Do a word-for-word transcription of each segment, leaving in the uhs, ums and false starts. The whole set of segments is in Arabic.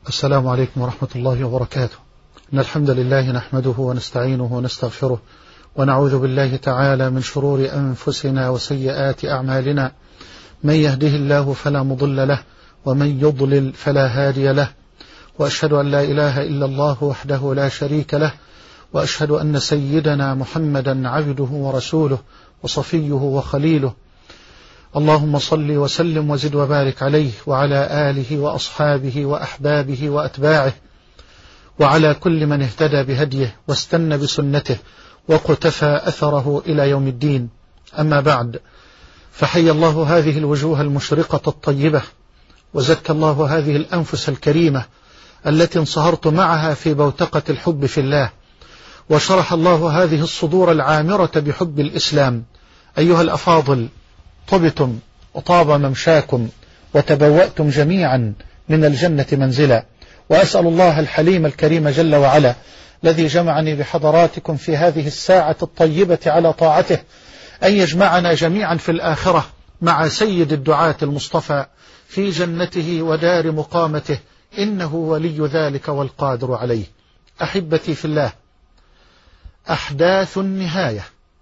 السلام عليكم ورحمة الله وبركاته. إن الحمد لله نحمده ونستعينه ونستغفره ونعوذ بالله تعالى من شرور أنفسنا وسيئات أعمالنا، من يهده الله فلا مضل له ومن يضلل فلا هادي له، وأشهد أن لا إله إلا الله وحده لا شريك له، وأشهد أن سيدنا محمدا عبده ورسوله وصفيه وخليله. اللهم صل وسلم وزد وبارك عليه وعلى آله وأصحابه وأحبابه وأتباعه وعلى كل من اهتدى بهديه واستنى بسنته وقتفى أثره إلى يوم الدين. أما بعد، فحي الله هذه الوجوه المشرقة الطيبة، وزكى الله هذه الأنفس الكريمة التي انصهرت معها في بوتقة الحب في الله، وشرح الله هذه الصدور العامرة بحب الإسلام. أيها الأفاضل، طبتم وطاب ممشاكم وتبوأتم جميعا من الجنة منزلا، وأسأل الله الحليم الكريم جل وعلا الذي جمعني بحضراتكم في هذه الساعة الطيبة على طاعته أن يجمعنا جميعا في الآخرة مع سيد الدعاة المصطفى في جنته ودار مقامته، إنه ولي ذلك والقادر عليه. أحبتي في الله، أحداث النهاية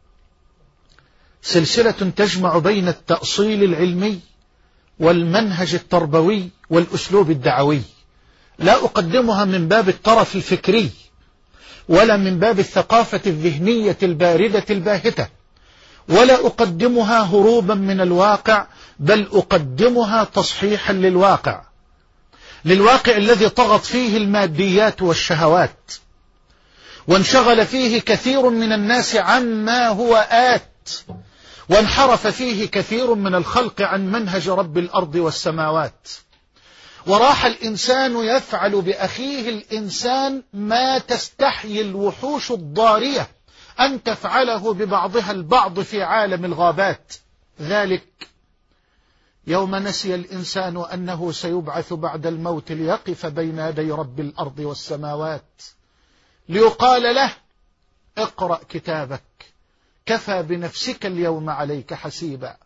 سلسلة تجمع بين التأصيل العلمي والمنهج التربوي والأسلوب الدعوي، لا أقدمها من باب الطرف الفكري ولا من باب الثقافة الذهنية الباردة الباهتة، ولا أقدمها هروبا من الواقع، بل أقدمها تصحيحا للواقع، للواقع الذي طغت فيه الماديات والشهوات، وانشغل فيه كثير من الناس عما هو آت، وانحرف فيه كثير من الخلق عن منهج رب الأرض والسماوات، وراح الإنسان يفعل بأخيه الإنسان ما تستحيي الوحوش الضارية أن تفعله ببعضها البعض في عالم الغابات. ذلك يوم نسي الإنسان أنه سيبعث بعد الموت ليقف بين يدي رب الأرض والسماوات، ليقال له: اقرأ كتابك كفى بنفسك اليوم عليك حسيبا،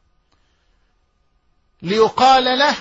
ليقال له: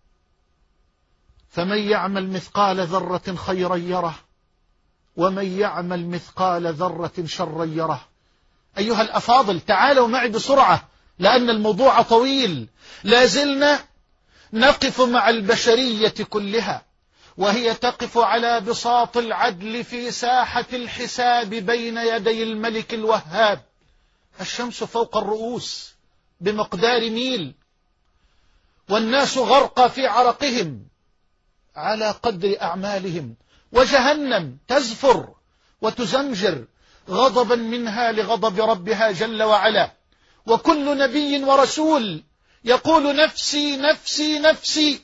فمن يعمل مثقال ذرة خيرا يره ومن يعمل مثقال ذرة شرا يره. أيها الأفاضل، تعالوا معي بسرعة لأن الموضوع طويل. لازلنا نقف مع البشرية كلها وهي تقف على بساط العدل في ساحة الحساب بين يدي الملك الوهاب. الشمس فوق الرؤوس بمقدار ميل، والناس غرقى في عرقهم على قدر أعمالهم، وجهنم تزفر وتزمجر غضبا منها لغضب ربها جل وعلا، وكل نبي ورسول يقول: نفسي نفسي نفسي.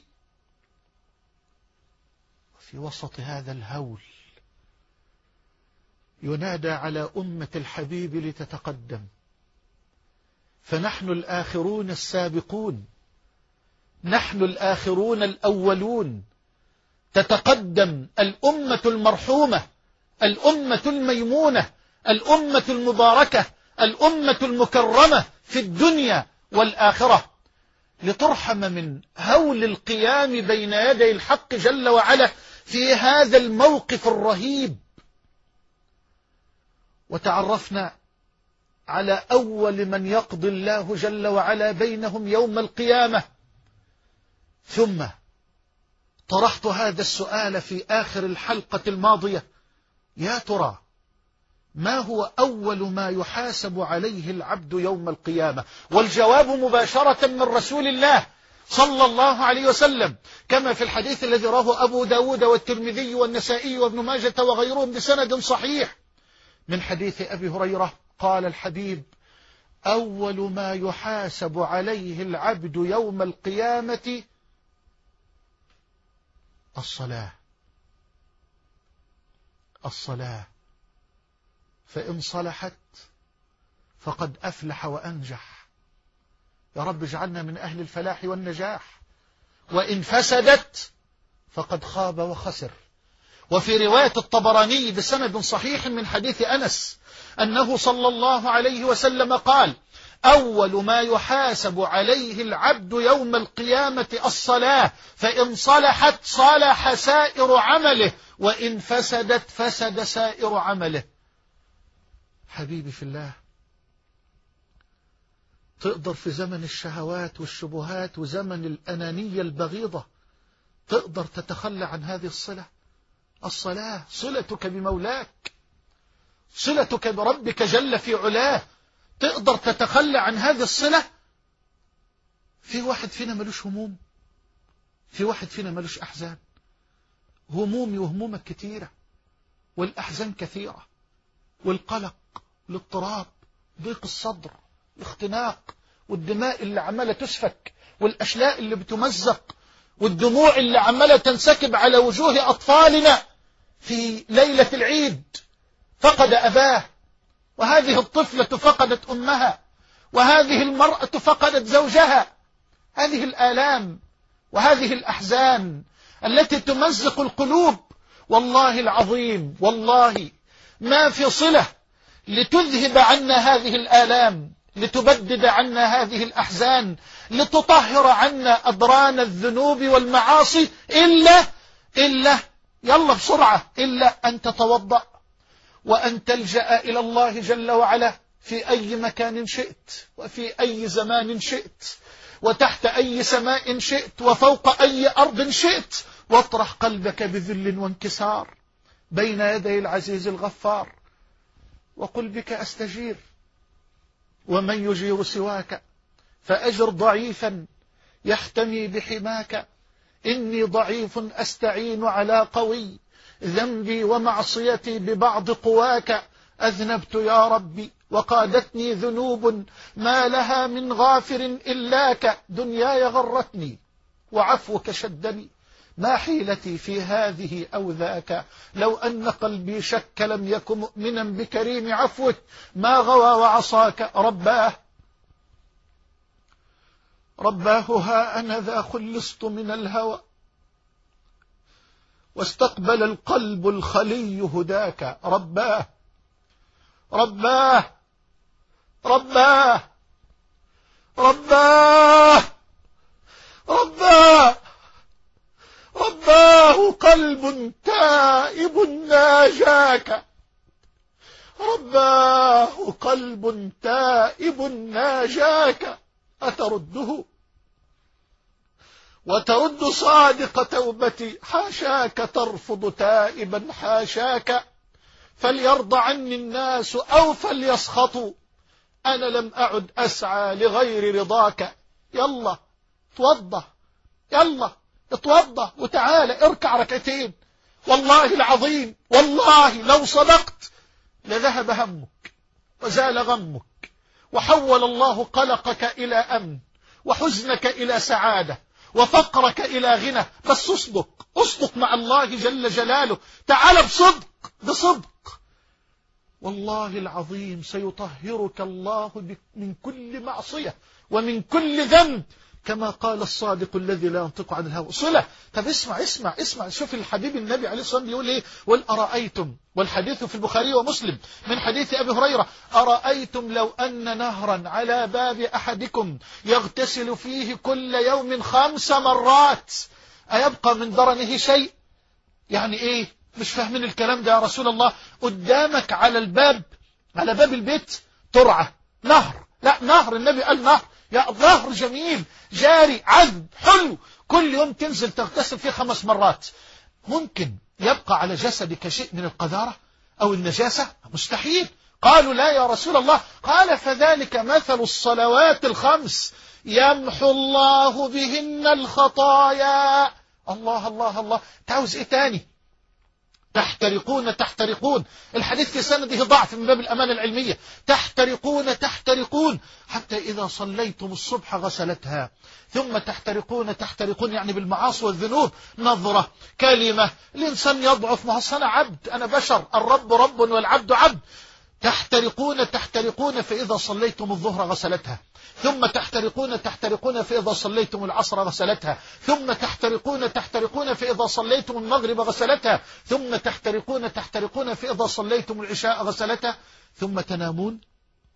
في وسط هذا الهول ينادى على أمة الحبيب لتتقدم، فنحن الآخرون السابقون، نحن الآخرون الأولون. تتقدم الأمة المرحومة، الأمة الميمونة، الأمة المباركة، الأمة المكرمة في الدنيا والآخرة، لترحم من هول القيام بين يدي الحق جل وعلا في هذا الموقف الرهيب. وتعرفنا على أول من يقضي الله جل وعلا بينهم يوم القيامة، ثم طرحت هذا السؤال في آخر الحلقة الماضية: يا ترى ما هو أول ما يحاسب عليه العبد يوم القيامة؟ والجواب مباشرة من رسول الله صلى الله عليه وسلم، كما في الحديث الذي رواه أبو داود والترمذي والنسائي وابن ماجة وغيرهم بسند صحيح من حديث أبي هريرة. قال الحبيب: أول ما يحاسب عليه العبد يوم القيامة الصلاة، الصلاة، فإن صلحت فقد أفلح وأنجح. يا رب اجعلنا من أهل الفلاح والنجاح. وإن فسدت فقد خاب وخسر. وفي رواية الطبراني بسند صحيح من حديث أنس أنه صلى الله عليه وسلم قال: أول ما يحاسب عليه العبد يوم القيامة الصلاة، فإن صلحت صلح سائر عمله، وإن فسدت فسد سائر عمله. حبيبي في الله، تقدر في زمن الشهوات والشبهات وزمن الأنانية البغيضة تقدر تتخلى عن هذه الصلة؟ الصلاة صلتك بمولاك، صلتك بربك جل في علاه، تقدر تتخلى عن هذه الصلة؟ في واحد فينا ملوش هموم، في واحد فينا ملوش أحزان. همومي وهمومك كثيرة، والأحزان كثيرة، والقلق، الاضطراب، ضيق الصدر، الاختناق، والدماء اللي عمالة تسفك، والأشلاء اللي بتمزق، والدموع اللي عمالة تنسكب على وجوه أطفالنا في ليلة العيد. فقد أباه، وهذه الطفلة فقدت أمها، وهذه المرأة فقدت زوجها. هذه الآلام وهذه الأحزان التي تمزق القلوب، والله العظيم والله ما في صلة لتذهب عنا هذه الآلام، لتبدد عنا هذه الأحزان، لتطهر عنا أدران الذنوب والمعاصي، إلا إلا يلا بسرعة إلا أن تتوضأ وأن تلجأ إلى الله جل وعلا في أي مكان شئت، وفي أي زمان شئت، وتحت أي سماء شئت، وفوق أي أرض شئت، واطرح قلبك بذل وانكسار بين يدي العزيز الغفار، وقل بك أستجير ومن يجير سواك، فأجر ضعيفا يحتمي بحماك، إني ضعيف أستعين على قوي، ذنبي ومعصيتي ببعض قواك، أذنبت يا ربي وقادتني ذنوب ما لها من غافر إلاك، دنياي غرتني وعفوك شدني، ما حيلتي في هذه أو ذاك، لو أن قلبي شك لم يكن مؤمنا بكريم عفوك، ما غوى وعصاك. رباه رباه ها أنا ذا خلصت من الهوى، واستقبل القلب الخلي هداك. رباه رباه رباه رباه رباه رباه قلب تائب ناجاك، رباه قلب تائب ناجاك، أترده وترد صادق توبتي، حاشاك ترفض تائبا حاشاك، فليرضى عني الناس أو فليسخطوا، أنا لم أعد أسعى لغير رضاك. يلا توضى، يلا اتوضى وتعالى اركع ركعتين، والله العظيم والله لو صدقت لذهب همك وزال غمك، وحول الله قلقك إلى أمن، وحزنك إلى سعادة، وفقرك إلى غنى. بس اصدق، اصدق مع الله جل جلاله، تعال بصدق بصدق، والله العظيم سيطهرك الله من كل معصية ومن كل ذنب، كما قال الصادق الذي لا ينطق عن الهوى. صلة. طب اسمع اسمع اسمع، شوف الحبيب النبي عليه الصلاة والسلام بيقول ايه: قل أرأيتم، والحديث في البخاري ومسلم من حديث أبي هريرة: أرأيتم لو أن نهرا على باب أحدكم يغتسل فيه كل يوم خمس مرات أيبقى من درنه شيء؟ يعني ايه؟ مش فاهمين الكلام ده يا رسول الله. قدامك على الباب، على باب البيت ترعى نهر، لا نهر، النبي قال نهر، يا نهر جميل جاري عذب حلو، كل يوم تنزل تغتسل فيه خمس مرات، ممكن يبقى على جسدك شيء من القذارة أو النجاسة؟ مستحيل. قالوا لا يا رسول الله. قال: فذلك مثل الصلوات الخمس يمحو الله بهن الخطايا. الله الله الله، تعوز ايه تاني؟ تحترقون تحترقون، الحديث في سنده ضعف من باب الأمانة العلمية. تحترقون تحترقون حتى إذا صليتم الصبح غسلتها، ثم تحترقون تحترقون يعني بالمعاصي والذنوب، نظرة، كلمة، الإنسان يضعف، ما أنا عبد، أنا بشر، الرب رب والعبد عبد. تحترقون تحترقون فإذا صليتم الظهر غسلتها، ثم تحترقون تحترقون فإذا صليتم العصر غسلتها، ثم تحترقون تحترقون فإذا صليتم المغرب غسلتها، ثم تحترقون تحترقون فإذا صليتم العشاء غسلتها، ثم تنامون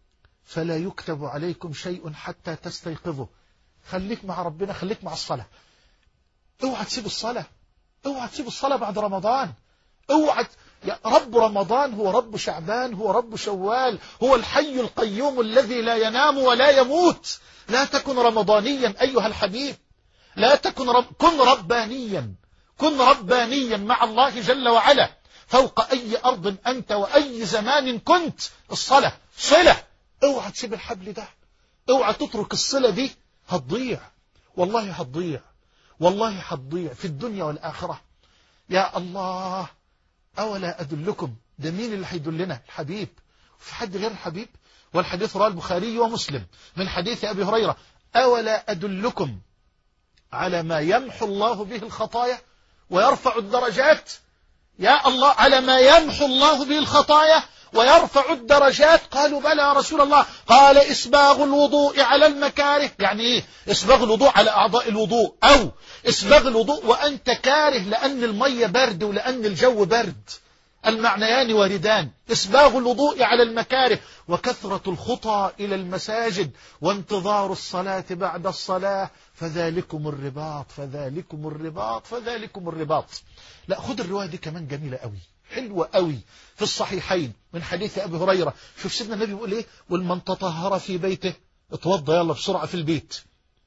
فلا يكتب عليكم شيء حتى تستيقظوا. خليك مع ربنا، خليك مع الصلاة. اوعى تسيب الصلاة، اوعى تسيب الصلاة بعد رمضان. اوعى يا رب رمضان هو رب شعبان، هو رب شوال، هو الحي القيوم الذي لا ينام ولا يموت. لا تكن رمضانيا أيها الحبيب، لا تكن رب... كن ربانيا، كن ربانيا مع الله جل وعلا فوق أي أرض أنت وأي زمان كنت. الصلاة صلة، اوعى تسيب الحبل ده، اوعى تترك الصلة دي، هتضيع والله، هتضيع والله، هتضيع في الدنيا والآخرة. يا الله، أولا أدلكم، ده مين اللي هيدلنا؟ الحبيب. في حد غير الحبيب؟ والحديث رواه البخاري ومسلم من حديث أبي هريرة: أولا أدلكم على ما يمحو الله به الخطايا ويرفع الدرجات؟ يا الله، على ما يمحو الله به الخطايا ويرفع الدرجات. قالوا بلى يا رسول الله. قال: إسباغ الوضوء على المكاره. يعني إيه إسباغ الوضوء على أعضاء الوضوء؟ أو إسباغ الوضوء وأنت كاره لأن المية برد ولأن الجو برد، المعنيان واردان. إسباغ الوضوء على المكاره، وكثرة الخطى إلى المساجد، وانتظار الصلاة بعد الصلاة، فذلكم الرباط فذلكم الرباط فذلكم الرباط. لا، خد الرواية دي كمان جميلة قوي، حلوة قوي، في الصحيحين من حديث أبي هريرة. شوف سيدنا النبي بيقول إيه: والمن تطهر في بيته، اتوضى يلا بسرعة في البيت،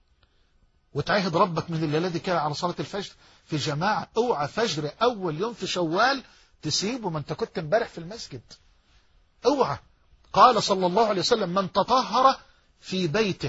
وتعهد ربك من الليلة دي كده على صلاة الفجر في جماعة. اوعى فجر أول يوم في شوال تسيبه، ما انت كنت امبارح في المسجد، اوعى. قال صلى الله عليه وسلم: من تطهر في بيته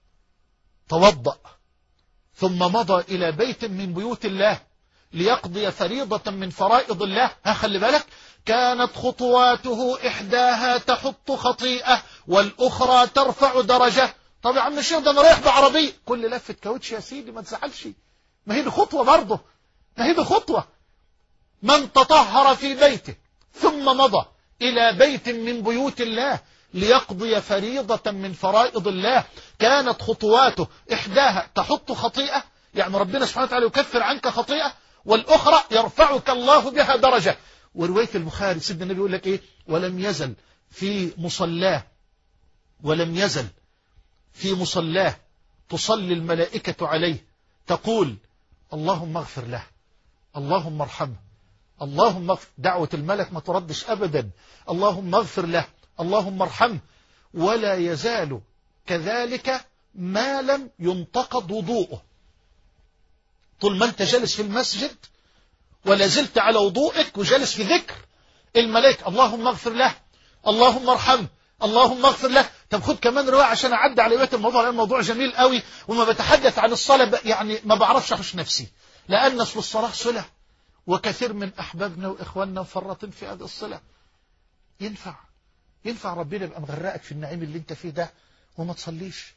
توضأ ثم مضى إلى بيت من بيوت الله ليقضي فريضة من فرائض الله، ها خلي بالك، كانت خطواته إحداها تحط خطيئة والأخرى ترفع درجة. طب يا عم الشيخ ده أنا رايح بعربية، كل لفة كاوتش يا سيدي ما تزعلش، ما هي دي خطوة برضه، ما هي دي خطوة. من تطهر في بيته ثم مضى إلى بيت من بيوت الله ليقضي فريضة من فرائض الله كانت خطواته إحداها تحط خطيئة، يعني ربنا سبحانه وتعالى يكفر عنك خطيئة، والأخرى يرفعك الله بها درجة. ورواية البخاري سيدنا النبي يقول لك إيه: ولم يزل في مصلاه ولم يزل في مصلاه تصلي الملائكة عليه تقول: اللهم اغفر له، اللهم ارحمه، اللهم اغفر. دعوة الملك ما تردش أبدا، اللهم اغفر له، اللهم ارحمه. ولا يزال كذلك ما لم ينتقض وضوءه. طول ما انت جالس في المسجد ولا زلت على وضوءك وجالس في ذكر الملائكة: اللهم اغفر له، اللهم ارحمه، اللهم اغفر له. طب خد كمان رواية عشان أعدي على بيت الموضوع، لأن الموضوع جميل قوي، وما بتحدث عن الصلاة يعني ما بعرفش أخش نفسي، لأن أصل الصلاة صلة، وكثير من أحبابنا وإخواننا مفرطين في هذه الصلة. ينفع ينفع ربنا يبقى مغرقك في النعيم اللي انت فيه ده وما تصليش؟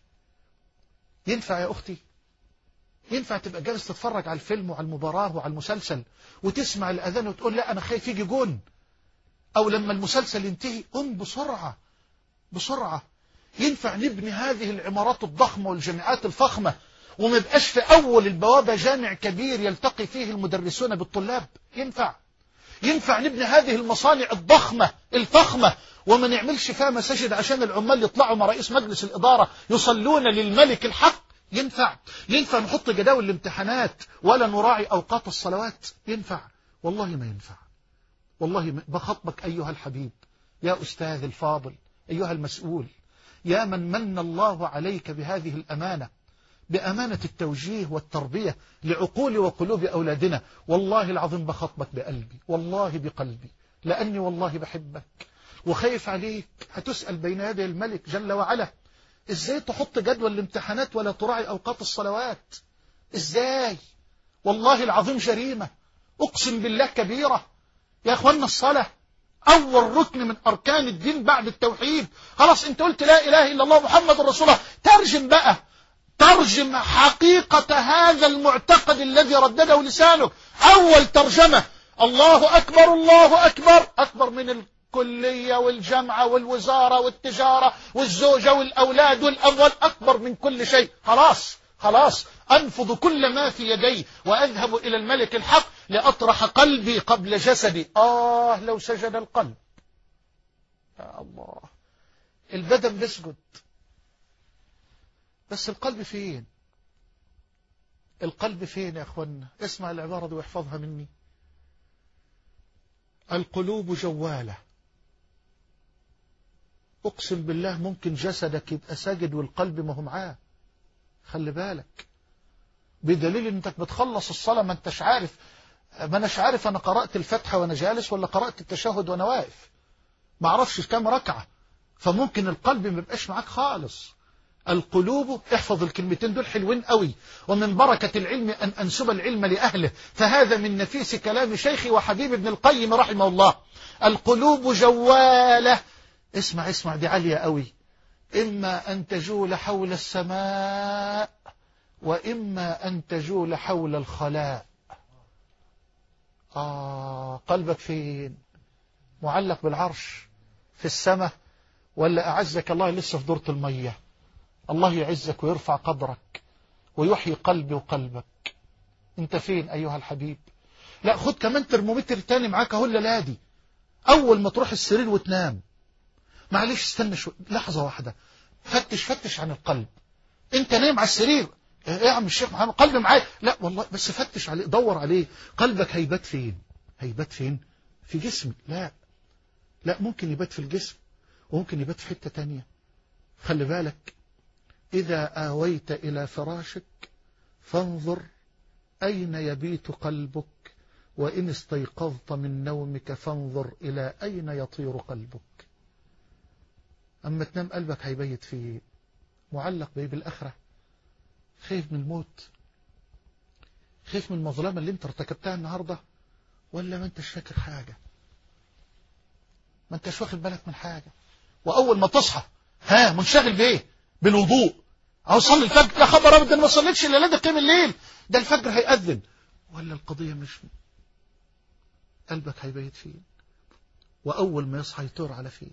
ينفع يا أختي؟ ينفع تبقى جالس تتفرج على الفيلم وعلى المباراة وعلى المسلسل وتسمع الأذان وتقول لا أنا خايف يجي جون، أو لما المسلسل ينتهي قم بسرعة بسرعة؟ ينفع نبني هذه العمارات الضخمة والجامعات الفخمة وما يبقاش في أول البوابة جامع كبير يلتقي فيه المدرسون بالطلاب؟ ينفع ينفع نبني هذه المصانع الضخمة الفخمة وما نعملش فيها مساجد عشان العمال يطلعوا مع رئيس مجلس الإدارة يصلون للملك الحق؟ ينفع ينفع نحط جداول الامتحانات ولا نراعي أوقات الصلوات؟ ينفع؟ والله ما ينفع، والله ما. بخطبك أيها الحبيب، يا أستاذ الفاضل، أيها المسؤول، يا من من الله عليك بهذه الأمانة، بأمانة التوجيه والتربية لعقول وقلوب أولادنا. والله العظيم بخطبك بقلبي، والله بقلبي، لأني والله بحبك وخايف عليك. هتسأل بين يدي الملك جل وعلا: إزاي تحط جدول الامتحانات ولا تراعي أوقات الصلوات؟ إزاي؟ والله العظيم جريمة، أقسم بالله كبيرة. يا أخوانا الصلاة أول ركن من أركان الدين بعد التوحيد. خلاص أنت قلت لا إله إلا الله محمد رسول الله، ترجم بقى، ترجم حقيقة هذا المعتقد الذي ردده لسانك. أول ترجمة: الله أكبر، الله أكبر، أكبر من الكلية والجامعة والوزارة والتجارة والزوجة والأولاد والأموال، أكبر من كل شيء. خلاص خلاص أنفض كل ما في يدي وأذهب إلى الملك الحق لأطرح قلبي قبل جسدي. آه لو سجد القلب، يا الله البدن بيسجد، بس القلب فين؟ القلب فين يا أخوانا؟ اسمع العبارة دي واحفظها مني. القلوب جوالة. أقسم بالله ممكن جسدك يبقى ساجد والقلب ما هو معاه، خلي بالك، بدليل انك بتخلص الصلاة ما انتش عارف، ما اناش عارف انا قرأت الفاتحة وانا جالس ولا قرأت التشهد وانا واقف، ما اعرفش كام ركعة، فممكن القلب ما يبقاش معاك خالص. القلوب، احفظ الكلمتين دول حلوين قوي. ومن بركة العلم أن أنسب العلم لأهله، فهذا من نفيس كلام شيخي وحبيب ابن القيم رحمه الله. القلوب جوالة. اسمع اسمع دي عالية قوي. إما أن تجول حول السماء وإما أن تجول حول الخلاء. آه قلبك فين؟ معلق بالعرش في السماء، ولا أعزك الله لسه في دورة المية؟ الله يعزك ويرفع قدرك ويحيي قلبي وقلبك. انت فين أيها الحبيب؟ لا خد كمان ترمومتر تاني معاك اهو الليلة دي، أول ما تروح السرير وتنام معلش استنى شو لحظة واحدة، فتش فتش عن القلب. انت نايم على السرير، ايه يا عم الشيخ محمد قلبي معايا؟ لا والله، بس فتش عليه، دور عليه. قلبك هيبات فين؟ هيبات فين؟ في جسمك؟ لا لا، ممكن يبات في الجسم وممكن يبات في حتة تانية. خلي بالك، إذا آويت إلى فراشك فانظر أين يبيت قلبك، وإن استيقظت من نومك فانظر إلى أين يطير قلبك. أما تنام قلبك هيبيت فيه معلق بيه بالآخرة. خايف من الموت؟ خايف من المظلمة اللي انت ارتكبتها النهاردة؟ ولا ما انتش فاكر حاجة؟ ما انتش واخد بالك من حاجة؟ وأول ما تصحى ها منشغل بإيه؟ بالوضوء، أو صلي الفجر، يا خبر أبدا ما صليتش إلا ده قيم الليل، ده الفجر هيأذن. ولا القضية مش قلبك هيبيت فين؟ وأول ما يصحى يطير على فين؟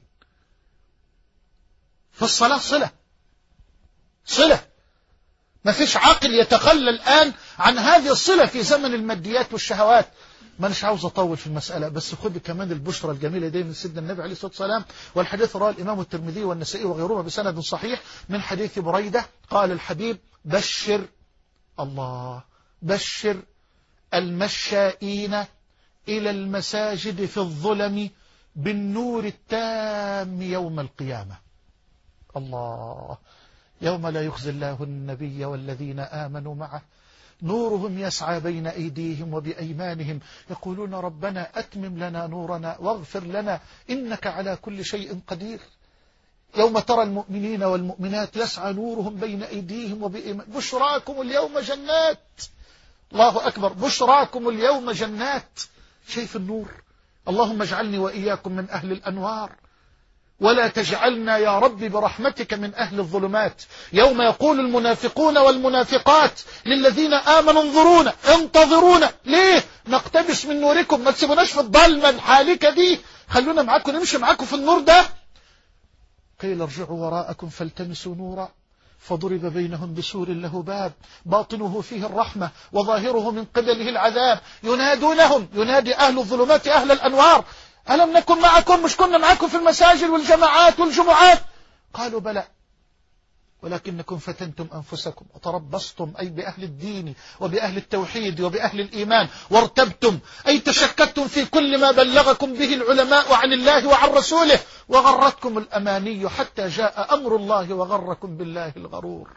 فالصلاة صلة صلة. ما فيش عاقل يتخلى الآن عن هذه الصلة في زمن الماديات والشهوات. ما نش عاوز أطول في المسألة، بس خد كمان البشرى الجميلة دي من سيدنا النبي عليه الصلاة والسلام. والحديث رواه الإمام الترمذي والنسائي وغيرهما بسند صحيح من حديث بريدة قال الحبيب: بشر الله بشر المشائين إلى المساجد في الظلم بالنور التام يوم القيامة. الله، يوم لا يخزي الله النبي والذين آمنوا معه نورهم يسعى بين أيديهم وبأيمانهم يقولون ربنا أتمم لنا نورنا واغفر لنا إنك على كل شيء قدير. يوم ترى المؤمنين والمؤمنات يسعى نورهم بين أيديهم وبأيمانهم بشراكم اليوم جنات. الله أكبر، بشراكم اليوم جنات. شايف النور؟ اللهم اجعلني وإياكم من أهل الأنوار، ولا تجعلنا يا رب برحمتك من أهل الظلمات. يوم يقول المنافقون والمنافقات للذين آمنوا انظرونا انتظرونا، ليه؟ نقتبس من نوركم، ما تسيبوناش في الضلمة الحالكة دي، خلونا معاكم نمشي معاكم في النور ده. قيل ارجعوا وراءكم فالتمسوا نورا فضرب بينهم بسور له باب باطنه فيه الرحمة وظاهره من قبله العذاب ينادونهم، ينادي أهل الظلمات أهل الأنوار: ألم نكن معكم؟ مش كنا معكم في المساجد والجماعات والجمعات؟ قالوا بلى ولكنكم فتنتم أنفسكم وتربصتم، أي بأهل الدين وبأهل التوحيد وبأهل الإيمان، وارتبتم أي تشككتم في كل ما بلغكم به العلماء عن الله وعن رسوله، وغرتكم الأماني حتى جاء أمر الله وغركم بالله الغرور.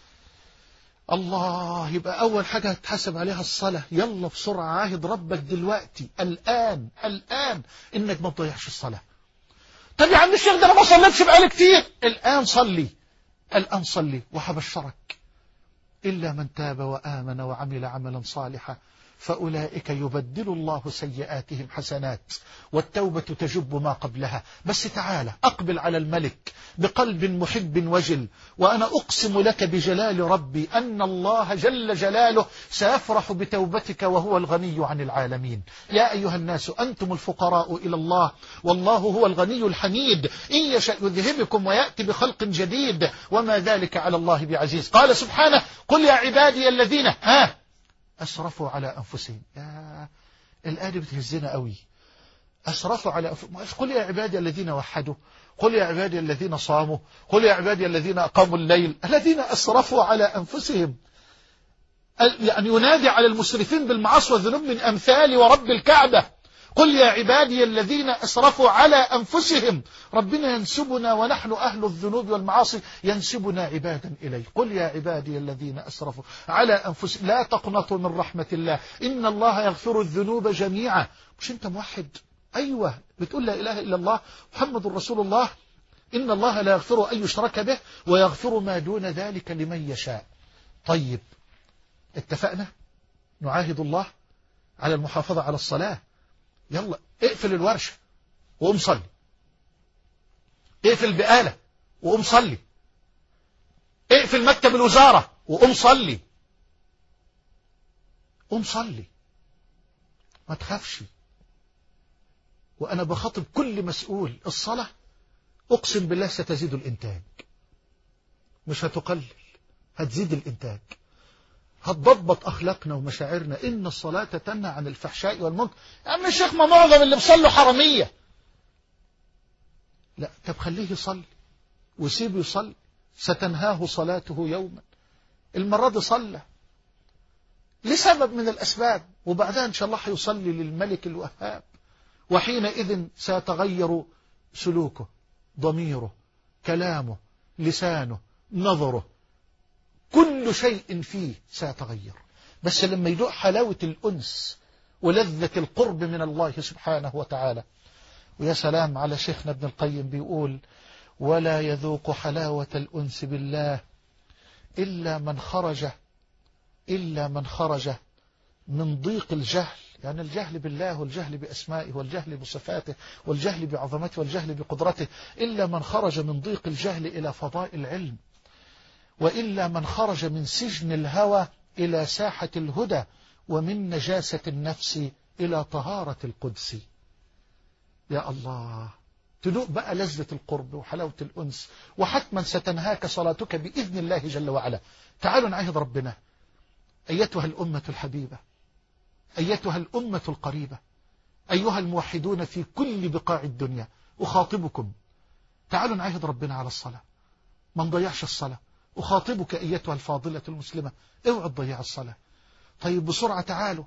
الله، يبقى أول حاجة هتحسب عليها الصلاة. يلا بسرعة عاهد ربك دلوقتي الآن الآن إنك ما تضيعش الصلاة. طب يا عم الشيخ ده أنا ما صليتش بقالي كتير. الآن صلي، الآن صلي، وحبشرك إلا من تاب وآمن وعمل عملا صالحا فأولئك يبدل الله سيئاتهم حسنات والتوبة تجب ما قبلها. بس تعالى أقبل على الملك بقلب محب وجل، وأنا أقسم لك بجلال ربي أن الله جل جلاله سيفرح بتوبتك وهو الغني عن العالمين. يا أيها الناس أنتم الفقراء إلى الله والله هو الغني الحميد، إن يشأ يذهبكم ويأتي بخلق جديد وما ذلك على الله بعزيز. قال سبحانه: قل يا عبادي الذين ها أسرفوا على أنفسهم. يا الآية بتهزنا قوي. أسرفوا على قل يا عبادي الذين وحدوا، قل يا عبادي الذين صاموا، قل يا عبادي الذين أقاموا الليل، الذين أسرفوا على أنفسهم. يعني ينادي على المسرفين بالمعاصي والذنوب من أمثال ورب الكعبة. قل يا عبادي الذين أسرفوا على أنفسهم. ربنا ينسبنا ونحن أهل الذنوب والمعاصي ينسبنا عبادا إليه. قل يا عبادي الذين أسرفوا على أنفسهم لا تقنطوا من رحمة الله إن الله يغفر الذنوب جميعا. مش أنت موحد؟ أيوة، بتقول لا إله إلا الله محمد رسول الله. إن الله لا يغفر أن يشرك به ويغفر ما دون ذلك لمن يشاء. طيب اتفقنا نعاهد الله على المحافظة على الصلاة. يلا اقفل الورشة وقوم صلي، اقفل البقالة وقوم صلي، اقفل مكتب الوزارة وقوم صلي، قوم صلي، ما تخافش. وأنا بخاطب كل مسؤول، الصلاة أقسم بالله ستزيد الإنتاج، مش هتقلل، هتزيد الإنتاج، هتضبط أخلاقنا ومشاعرنا. إن الصلاة تنهى عن الفحشاء والمنكر. يا عم الشيخ ما معظم اللي بيصلوا حرامية. لا، طب خليه يصلي وسيبه يصلي، ستنهاه صلاته يوما. المرة دي صلى لسبب من الأسباب، وبعدها إن شاء الله هيصلي للملك الوهاب، وحينئذ سيتغير سلوكه، ضميره، كلامه، لسانه، نظره، كل شيء فيه سيتغير. بس لما يدوق حلاوة الأنس ولذة القرب من الله سبحانه وتعالى. ويا سلام على شيخنا ابن القيم بيقول: ولا يذوق حلاوة الأنس بالله إلا من خرج إلا من خرج من ضيق الجهل، يعني الجهل بالله والجهل بأسمائه والجهل بصفاته والجهل بعظمته والجهل بقدرته، إلا من خرج من ضيق الجهل إلى فضاء العلم، وإلا من خرج من سجن الهوى إلى ساحة الهدى، ومن نجاسة النفس إلى طهارة القدس. يا الله، تدوق بقى لذة القرب وحلاوة الأنس، وحتما ستنهاك صلاتك بإذن الله جل وعلا. تعالوا نعهد ربنا. أيتها الأمة الحبيبة، أيتها الأمة القريبة، أيها الموحدون في كل بقاع الدنيا، أخاطبكم، تعالوا نعهد ربنا على الصلاة، ما نضيعش الصلاة. أخاطبك أيتها الفاضلة المسلمة، اوعى تضيع الصلاة. طيب بسرعة تعالوا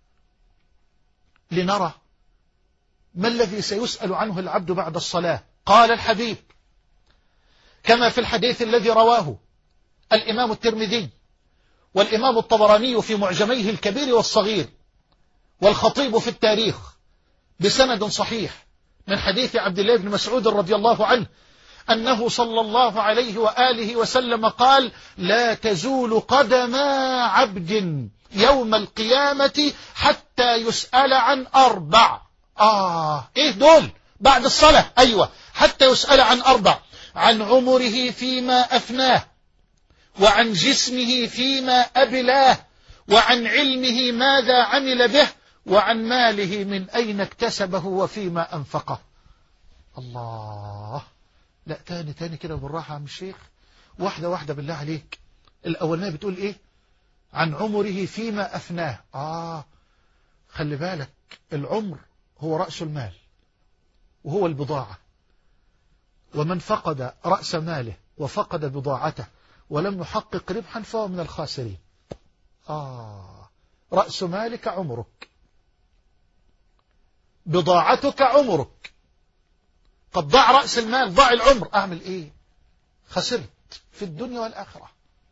لنرى ما الذي سيسأل عنه العبد بعد الصلاة. قال الحبيب كما في الحديث الذي رواه الإمام الترمذي والإمام الطبراني في معجميه الكبير والصغير والخطيب في التاريخ بسند صحيح من حديث عبد الله بن مسعود رضي الله عنه أنه صلى الله عليه وآله وسلم قال: لا تزول قدم عبد يوم القيامة حتى يسأل عن أربع. آه إيه دول بعد الصلاة؟ أيوة، حتى يسأل عن أربع: عن عمره فيما أفناه، وعن جسمه فيما أبلاه، وعن علمه ماذا عمل به، وعن ماله من أين اكتسبه وفيما أنفقه. الله، لا تاني تاني كده بالراحة يا عم الشيخ، واحدة واحدة بالله عليك. الأولانية بتقول إيه؟ عن عمره فيما أفناه. آه خلي بالك، العمر هو رأس المال وهو البضاعة، ومن فقد رأس ماله وفقد بضاعته ولم يحقق ربحا فهو من الخاسرين. آه رأس مالك عمرك، بضاعتك عمرك، قد ضاع رأس المال، ضاع العمر، أعمل إيه؟ خسرت في الدنيا والآخرة.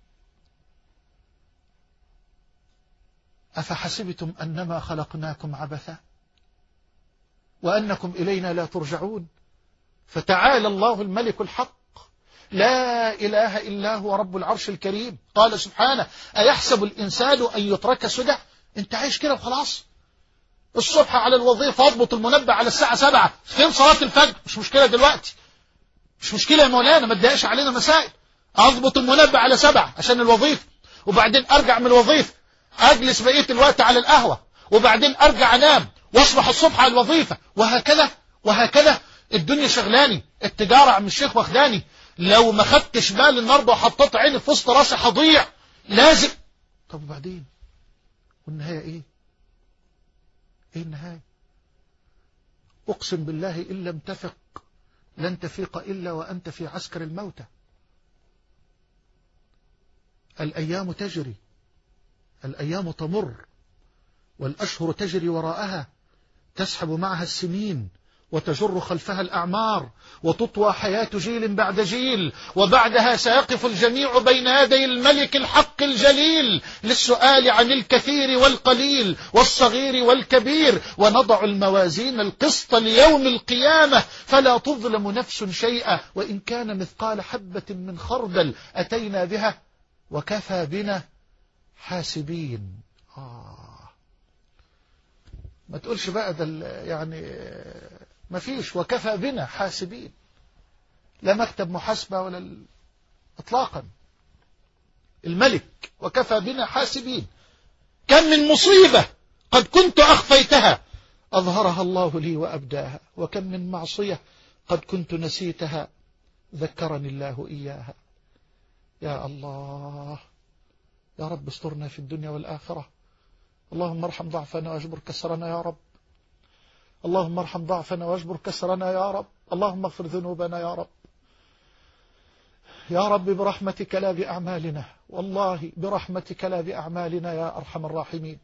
أفحسبتم أنما خلقناكم عبثا وأنكم إلينا لا ترجعون. فتعالى الله الملك الحق لا إله إلا هو رب العرش الكريم. قال سبحانه: أيحسب الإنسان أن يترك سدى؟ أنت عايش كده وخلاص، الصبح على الوظيفة أضبط المنبه على الساعة سبعة، فين صلاة الفجر؟ مش مشكلة دلوقتي، مش مشكلة يا مولانا، ما تضايقش علينا مسائل. أضبط المنبه على سبعة عشان الوظيفة، وبعدين أرجع من الوظيفة أجلس بقية الوقت على القهوة، وبعدين أرجع أنام وأصبح الصبح على الوظيفة، وهكذا وهكذا. الدنيا شغلاني، التجارة عم الشيخ واخداني، لو ما خدتش بالي النهارده وحطيت عيني في وسط راسي هضيع لازم. طب وبعدين؟ والنهاية إيه؟ إيه النهاية؟ أقسم بالله إن لم تفق لن تفيق إلا وأنت في عسكر الموتى. الأيام تجري، الأيام تمر، والأشهر تجري وراءها، تسحب معها السنين وتجر خلفها الأعمار، وتطوى حياة جيل بعد جيل، وبعدها سيقف الجميع بين يدي الملك الحق الجليل للسؤال عن الكثير والقليل والصغير والكبير، ونضع الموازين القسط ليوم القيامة فلا تظلم نفس شيئا وإن كان مثقال حبة من خردل أتينا بها وكفى بنا حاسبين. آه ما تقولش بقى ده يعني ما فيش وكفى بنا حاسبين، لا مكتب محاسبة ولا ال... اطلاقا، الملك وكفى بنا حاسبين. كم من مصيبة قد كنت أخفيتها أظهرها الله لي وأبداها، وكم من معصية قد كنت نسيتها ذكرني الله إياها. يا الله يا رب استرنا في الدنيا والآخرة. اللهم ارحم ضعفنا واجبر كسرنا يا رب، اللهم ارحم ضعفنا واجبر كسرنا يا رب، اللهم اغفر ذنوبنا يا رب. يا رب برحمتك لا بأعمالنا، والله برحمتك لا بأعمالنا يا أرحم الراحمين.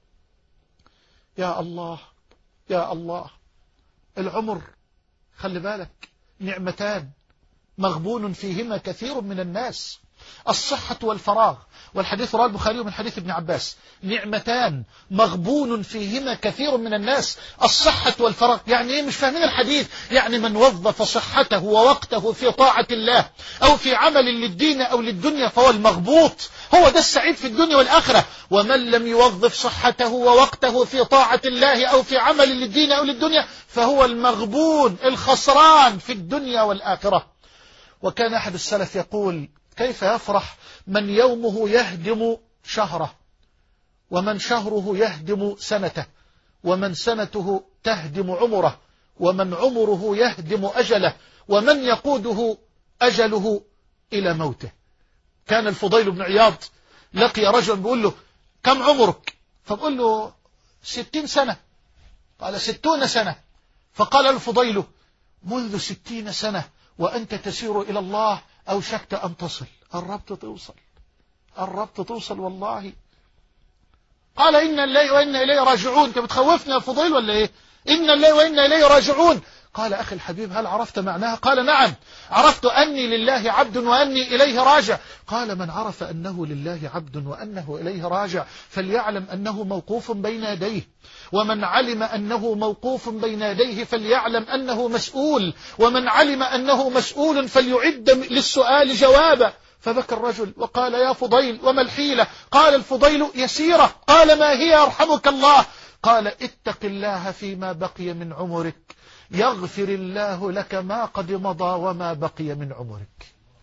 يا الله يا الله، العمر خلي بالك نعمتان مغبون فيهما كثير من الناس، الصحة والفراغ، والحديث رواه البخاري من حديث ابن عباس، نعمتان مغبون فيهما كثير من الناس، الصحة والفراغ. يعني ايه؟ مش فاهمين الحديث. يعني من وظف صحته ووقته في طاعة الله أو في عمل للدين أو للدنيا فهو المغبوط، هو ده السعيد في الدنيا والآخرة. ومن لم يوظف صحته ووقته في طاعة الله أو في عمل للدين أو للدنيا فهو المغبون الخسران في الدنيا والآخرة. وكان أحد السلف يقول: كيف يفرح من يومه يهدم شهره، ومن شهره يهدم سنته، ومن سنته تهدم عمره، ومن عمره يهدم أجله، ومن يقوده أجله إلى موته. كان الفضيل بن عياض لقي رجل بيقول له: كم عمرك؟ فبقول له: ستين سنة. قال: ستون سنة. فقال الفضيل: منذ ستين سنة وأنت تسير إلى الله أوشكت أن تصل. قربت توصل، قربت توصل والله. قال: إن الله وإنا إليه راجعون. أنت بتخوفنا يا فضيل ولا إيه؟ إن الله وإنا إليه راجعون. قال: أخي الحبيب هل عرفت معناها؟ قال: نعم، عرفت أني لله عبد وأني إليه راجع. قال: من عرف أنه لله عبد وأنه إليه راجع فليعلم أنه موقوف بين يديه، ومن علم أنه موقوف بين يديه فليعلم أنه مسؤول، ومن علم أنه مسؤول فليعد للسؤال جوابا. فبكى الرجل وقال: يا فضيل وما الحيلة؟ قال الفضيل: يسيرة. قال: ما هي يرحمك الله؟ قال: اتق الله فيما بقي من عمرك يغفر الله لك ما قد مضى وما بقي من عمرك.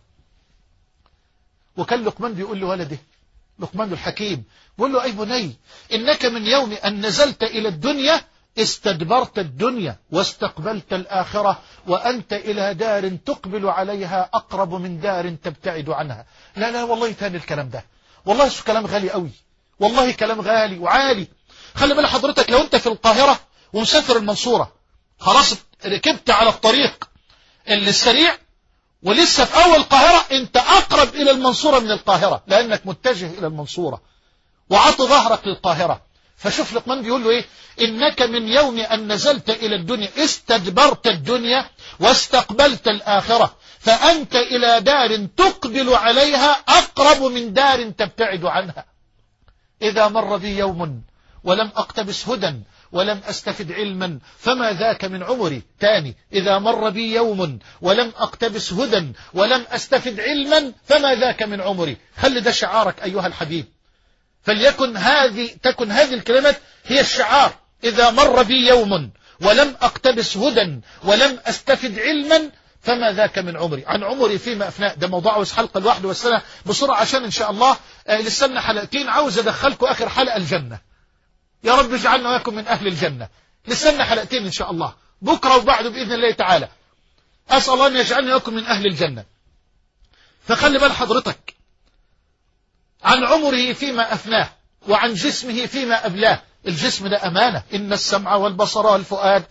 وكان لقمان بيقول لولده، لقمان الحكيم، بيقول له: أي بني، إنك من يوم أن نزلت إلى الدنيا استدبرت الدنيا واستقبلت الآخرة، وأنت إلى دار تقبل عليها أقرب من دار تبتعد عنها. لا لا والله تاني الكلام ده، والله شو كلام غالي قوي، والله كلام غالي وعالي. خلي بالك حضرتك، لو أنت في القاهرة ومسافر المنصورة، خلاص ركبت على الطريق اللي السريع ولسه في أول القاهرة، أنت أقرب إلى المنصورة من القاهرة لأنك متجه إلى المنصورة وعط ظهرك للقاهرة. فشوف لقمان بيقول له إيه: إنك من يوم أن نزلت إلى الدنيا استدبرت الدنيا واستقبلت الآخرة، فأنت إلى دار تقبل عليها أقرب من دار تبتعد عنها. إذا مر بي يوم ولم أقتبس هدى ولم أستفد علما فما ذاك من عمري. تاني: إذا مر بي يوم ولم أقتبس هدى ولم أستفد علما فما ذاك من عمري. خلي ده شعارك أيها الحبيب، فليكن هذه تكن هذه الكلمات هي الشعار: إذا مر بي يوم ولم أقتبس هدى ولم أستفد علما فما ذاك من عمري. عن عمري فيما أفناه، ده موضوع حلقة الواحد والسنة بسرعة عشان إن شاء الله آه لسنا حلقتين، عاوز أدخلكم آخر حلقة الجنة. يا رب اجعلنا وياكم من أهل الجنة. لسنا حلقتين إن شاء الله، بكرة وبعده بإذن الله تعالى. أسأل الله أن يجعلنا وياكم من أهل الجنة. فخلي بال حضرتك، عن عمره فيما أفناه وعن جسمه فيما أبلاه. الجسم ده أمانة، إن السمع والبصر والفؤاد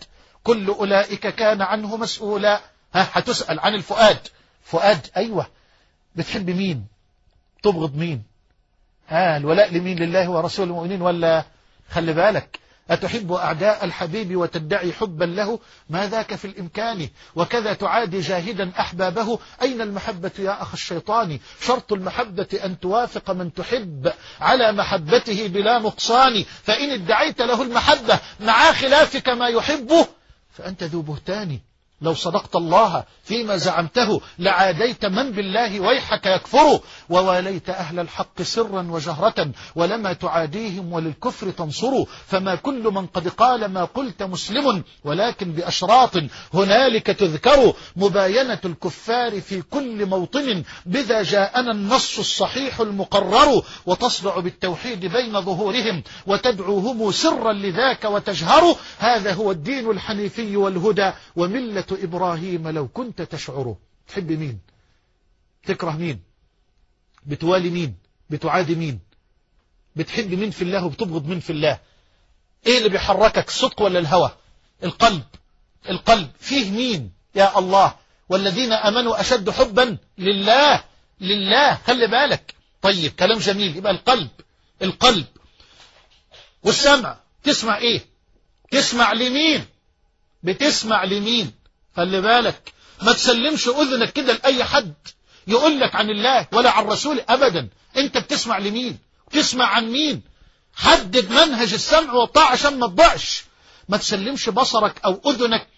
كل أولئك كان عنه مسؤولا. ها هتسأل عن الفؤاد. فؤاد أيوة، بتحب مين؟ تبغض مين؟ ها الولاء لمين؟ لله ورسوله المؤمنين ولا؟ خلي بالك، أتحب أعداء الحبيب وتدعي حبا له؟ ما ذاك في الإمكان، وكذا تعادي جاهدا أحبابه. أين المحبة يا أخ الشيطان؟ شرط المحبة أن توافق من تحب على محبته بلا نقصان، فإن ادعيت له المحبة مع خلافك ما يحبه فأنت ذو بهتان. لو صدقت الله فيما زعمته لعاديت من بالله ويحك يكفر، وواليت أهل الحق سرا وجهرة ولما تعاديهم وللكفر تنصر. فما كل من قد قال ما قلت مسلم، ولكن بأشراط هنالك تذكر. مباينة الكفار في كل موطن بذا جاءنا النص الصحيح المقرر، وتصدع بالتوحيد بين ظهورهم وتدعوهم سرا لذاك وتجهر. هذا هو الدين الحنيفي والهدى وملة إبراهيم لو كنت تشعره. تحب مين؟ تكره مين؟ بتوالي مين؟ بتعادي مين؟ بتحب مين في الله وبتبغض مين في الله؟ ايه اللي بيحركك، الصدق ولا الهوى؟ القلب. القلب فيه مين؟ يا الله، والذين آمنوا أشد حبا لله. لله، خلي بالك. طيب كلام جميل. يبقى القلب. القلب والسمع. تسمع ايه؟ تسمع لمين؟ بتسمع لمين؟ خلي بالك، ما تسلمش أذنك كده لأي حد يقول لك عن الله ولا عن رسوله أبدا. أنت بتسمع لمين؟ تسمع عن مين؟ حدد منهج السمع والطاعة عشان ما تضيعش. ما تسلمش بصرك أو أذنك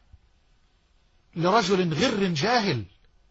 لرجل غر جاهل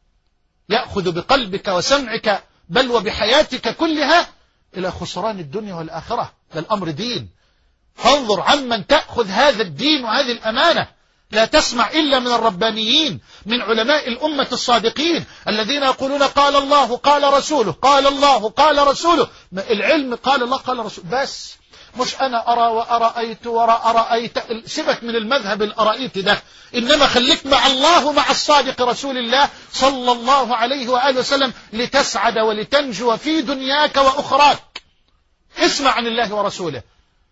يأخذ بقلبك وسمعك بل وبحياتك كلها إلى خسران الدنيا والآخرة. ده الأمر دين. فانظر عمن تأخذ هذا الدين وهذه الأمانة. لا تسمع إلا من الربانيين، من علماء الأمة الصادقين الذين يقولون قال الله قال رسوله، قال الله قال رسوله. العلم قال الله قال رسوله بس، مش أنا أرى وأرأيت وراء أرأيت. سيبك من المذهب الأرأيت ده، إنما خليك مع الله ومع الصادق رسول الله صلى الله عليه وآله وسلم لتسعد ولتنجو في دنياك وأخراك. اسمع عن الله ورسوله.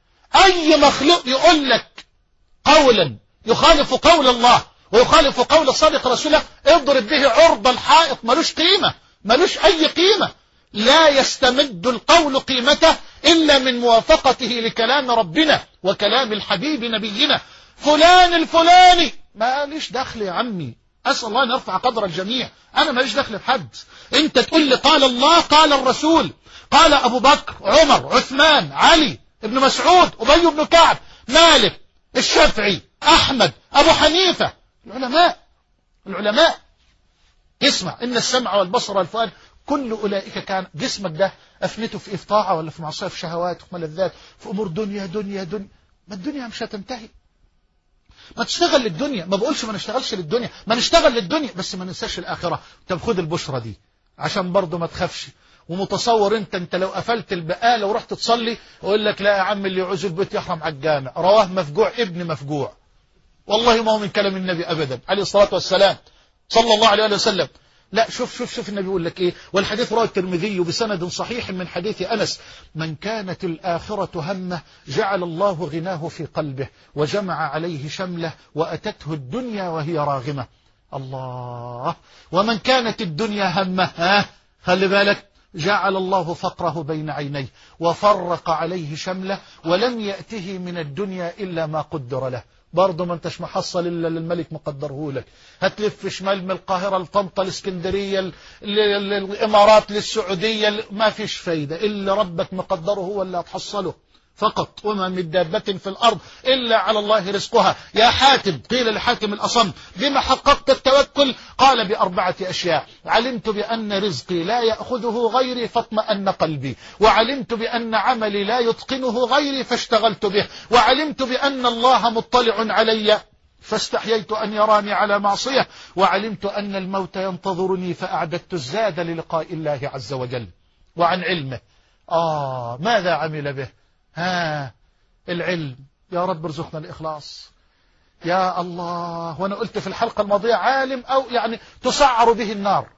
أي مخلوق يقول لك قولا يخالف قول الله ويخالف قول الصادق رسوله اضرب به عرض الحائط. ملوش قيمة، ملوش أي قيمة. لا يستمد القول قيمته إلا من موافقته لكلام ربنا وكلام الحبيب نبينا. فلان الفلاني ماليش دخل يا عمي. أسأل الله أن يرفع قدر الجميع. أنا ماليش دخل بحد. أنت تقول لي قال الله قال الرسول، قال أبو بكر عمر عثمان علي ابن مسعود أبي بن كعب مالك الشافعي أحمد أبو حنيفة. العلماء العلماء اسمع، إن السمع والبصر والفؤاد كل أولئك كان. جسمك ده أفنته في إفطاعة ولا في معصية، في شهوات وفي ملذات، في أمور دنيا دنيا دنيا. ما الدنيا مش هتنتهي. ما تشتغل للدنيا. ما بقولش ما نشتغلش للدنيا، ما نشتغل للدنيا بس ما ننساش الآخرة. طب خد البشرة دي عشان برضو ما تخافش. ومتصور انت انت لو قفلت البقالة ورحت تصلي ويقول لك لا يا عم اللي يعوز البيت يحرم على الجامع. رواه مفجوع ابن مفجوع. والله ما هو من كلام النبي أبدا عليه الصلاة والسلام صلى الله عليه وسلم. لا، شوف شوف شوف النبي يقول لك ايه. والحديث رواه الترمذي بسند صحيح من حديث أنس: من كانت الآخرة همه جعل الله غناه في قلبه وجمع عليه شمله وأتته الدنيا وهي راغمة. الله. ومن كانت الدنيا همه، ها خلي بالك، جعل الله فقره بين عينيه وفرق عليه شمله ولم يأته من الدنيا إلا ما قدر له. برضه ما انتش محصل إلا للملك مقدره لك. هتلف شمال من القاهرة لطنطا الاسكندرية الإمارات للسعودية، ما فيش فايدة. إلا ربك مقدره هو اللي هتحصله فقط. وما من دابة في الأرض إلا على الله رزقها. يا حاتم، قيل لحاتم الأصم: بما حققت التوكل؟ قال: بأربعة أشياء: علمت بأن رزقي لا يأخذه غيري فاطمأن قلبي، وعلمت بأن عملي لا يتقنه غيري فاشتغلت به، وعلمت بأن الله مطلع علي فاستحييت أن يراني على معصية، وعلمت أن الموت ينتظرني فأعددت الزاد للقاء الله عز وجل. وعن علمه، آه ماذا عمل به؟ ها العلم. يا رب ارزقنا الإخلاص يا الله. وأنا قلت في الحلقة الماضية: عالم أو يعني تسعر به النار،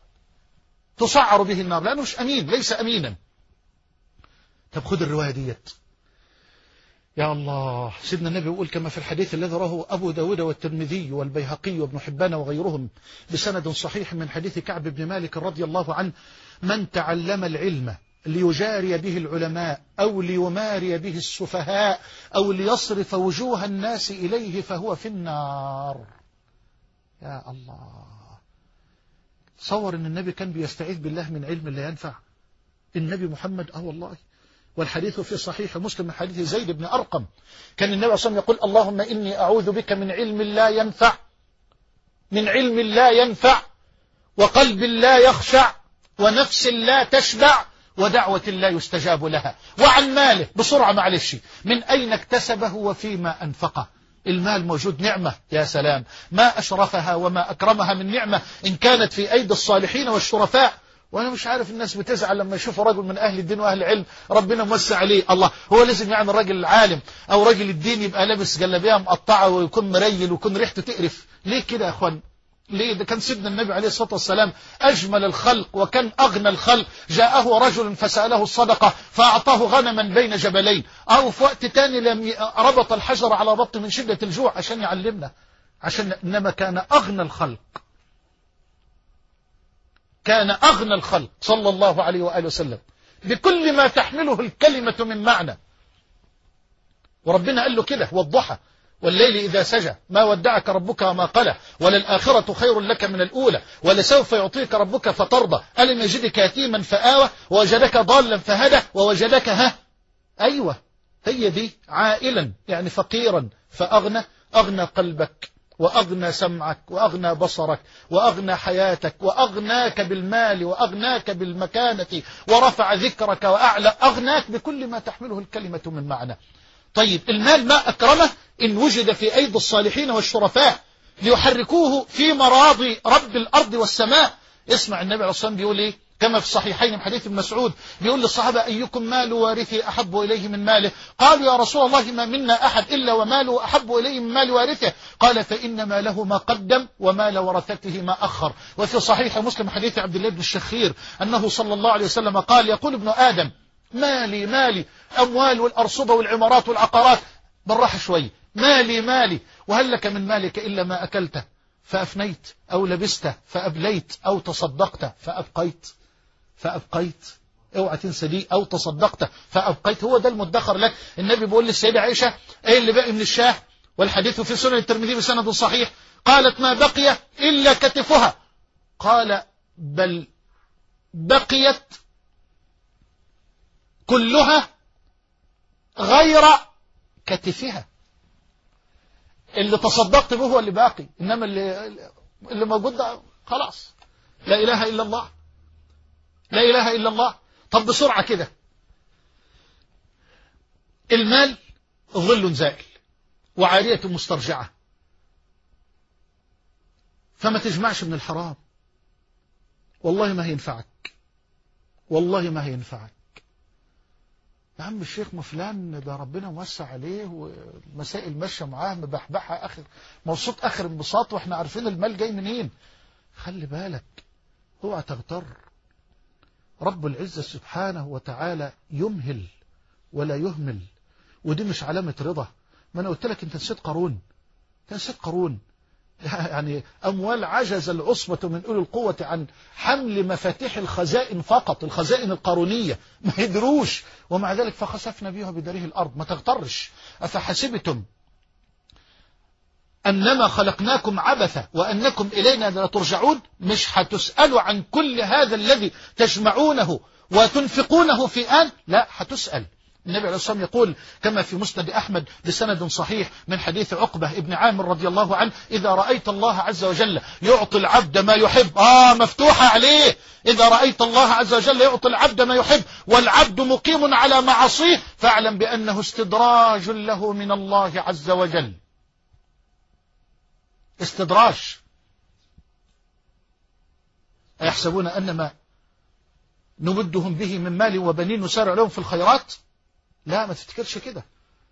تسعر به النار لأنه مش أمين، ليس أمينا. طب خد الرواية ديت: يا الله، سيدنا النبي يقول كما في الحديث الذي رواه أبو داود والترمذي والبيهقي وابن حبان وغيرهم بسند صحيح من حديث كعب بن مالك رضي الله عنه: من تعلم العلم ليجاري به العلماء أو ليماري به السفهاء أو ليصرف وجوه الناس إليه فهو في النار. يا الله، تصور أن النبي كان بيستعيذ بالله من علم لا ينفع. النبي محمد اه والله، والحديث في صحيح مسلم من حديث زيد بن أرقم كان النبي صلى الله عليه وسلم يقول: اللهم إني أعوذ بك من علم لا ينفع، من علم لا ينفع، وقلب لا يخشع، ونفس لا تشبع، ودعوة لا يستجاب لها، وعن ماله بسرعة معلش، من أين اكتسبه وفيما أنفقه. المال موجود نعمة، يا سلام، ما أشرفها وما أكرمها من نعمة إن كانت في أيدي الصالحين والشرفاء. وأنا مش عارف الناس بتزعل لما يشوفوا رجل من أهل الدين وأهل العلم ربنا موسع عليه. الله، هو لازم يعني الراجل العالم أو رجل الدين يبقى لابس جلابيه مقطعة ويكون مريل ويكون ريحته تقرف؟ ليه كده يا أخوان؟ ليه؟ ده كان سيدنا النبي عليه الصلاة والسلام أجمل الخلق وكان أغنى الخلق. جاءه رجل فسأله الصدقة فأعطاه غنما بين جبلين، أو في وقت تاني لم ربط الحجر على بطن من شدة الجوع عشان يعلمنا، عشان إنما كان أغنى الخلق، كان أغنى الخلق صلى الله عليه وآله وسلم بكل ما تحمله الكلمة من معنى. وربنا قال له كده: والضحى والليل إذا سجى ما ودعك ربك وما قلى وللآخرة خير لك من الأولى ولسوف يعطيك ربك فترضى ألم يجدك يتيما فآوى ووجدك ضالا فهدى ووجدك ها أيوة هي دي عائلا يعني فقيرا فأغنى، أغنى قلبك وأغنى سمعك وأغنى بصرك وأغنى حياتك وأغناك بالمال وأغناك بالمكانة ورفع ذكرك وأعلى، أغناك بكل ما تحمله الكلمة من معنى. طيب المال ما أكرمه إن وجد في أيدي الصالحين والشرفاء ليحركوه في مراضي رب الأرض والسماء. اسمع النبي عليه الصلاة والسلام بيقول إيه كما في الصحيحين من حديث ابن مسعود، بيقول للصحابة: أيكم مال وارثه أحب إليه من ماله؟ قالوا: يا رسول الله ما منا أحد إلا وماله أحب إليه من مال وارثه. قال: فإن ماله ما قدم ومال ورثته ما أخر. وفي صحيح مسلم حديث عبد الله بن الشخير أنه صلى الله عليه وسلم قال: يقول ابن آدم: مالي مالي، أموال والأرصبة والعمارات والعقارات، بالراحة شوي، مالي مالي، وهل لك من مالك إلا ما أكلته فأفنيت أو لبسته فأبليت أو تصدقت فأبقيت فأبقيت اوعى تنسى دي، أو تصدقت فأبقيت، هو ده المدخر لك. النبي بيقول للسيدة عائشة: ايه اللي باقي من الشاه؟ والحديث في سنن الترمذي بسند صحيح. قالت: ما بقي إلا كتفها. قال: بل بقيت كلها غير كتفها. اللي تصدقت به هو اللي باقي، إنما اللي, اللي موجود ده خلاص. لا إله إلا الله، لا إله إلا الله. طب بسرعة كده، المال ظل زائل وعارية مسترجعة، فما تجمعش من الحرام، والله ما هينفعك، والله ما هينفعك. يا عم الشيخ مفلان ده ربنا موسع عليه ومسائل ماشيه معاه مبحبحه اخر مبسوط اخر انبساط، واحنا عارفين المال جاي منين. خلي بالك، اوعى تغتر. رب العزة سبحانه وتعالى يمهل ولا يهمل، ودي مش علامة رضا. ما انا قلت لك انت نسيت قارون، انت نسيت قارون، يعني أموال عجز العصبة من أولي القوة عن حمل مفاتيح الخزائن فقط، الخزائن القارونية ما يدروش، ومع ذلك فخسفنا بها بداره الأرض. ما تغترش. أفحسبتم أنما خلقناكم عبثا وأنكم إلينا لا ترجعون؟ مش هتسألوا عن كل هذا الذي تجمعونه وتنفقونه في آن، لا هتسأل. النبي عليه الصلاة والسلام يقول كما في مسند أحمد بسند صحيح من حديث عقبة ابن عامر رضي الله عنه: إذا رأيت الله عز وجل يعطي العبد ما يحب، آه مفتوحة عليه، إذا رأيت الله عز وجل يعطي العبد ما يحب والعبد مقيم على معصيه فاعلم بأنه استدراج له من الله عز وجل. استدراج. أيحسبون أنما نمدهم به من مال وبنين نسارع لهم في الخيرات؟ لا، ما تفتكرش كده،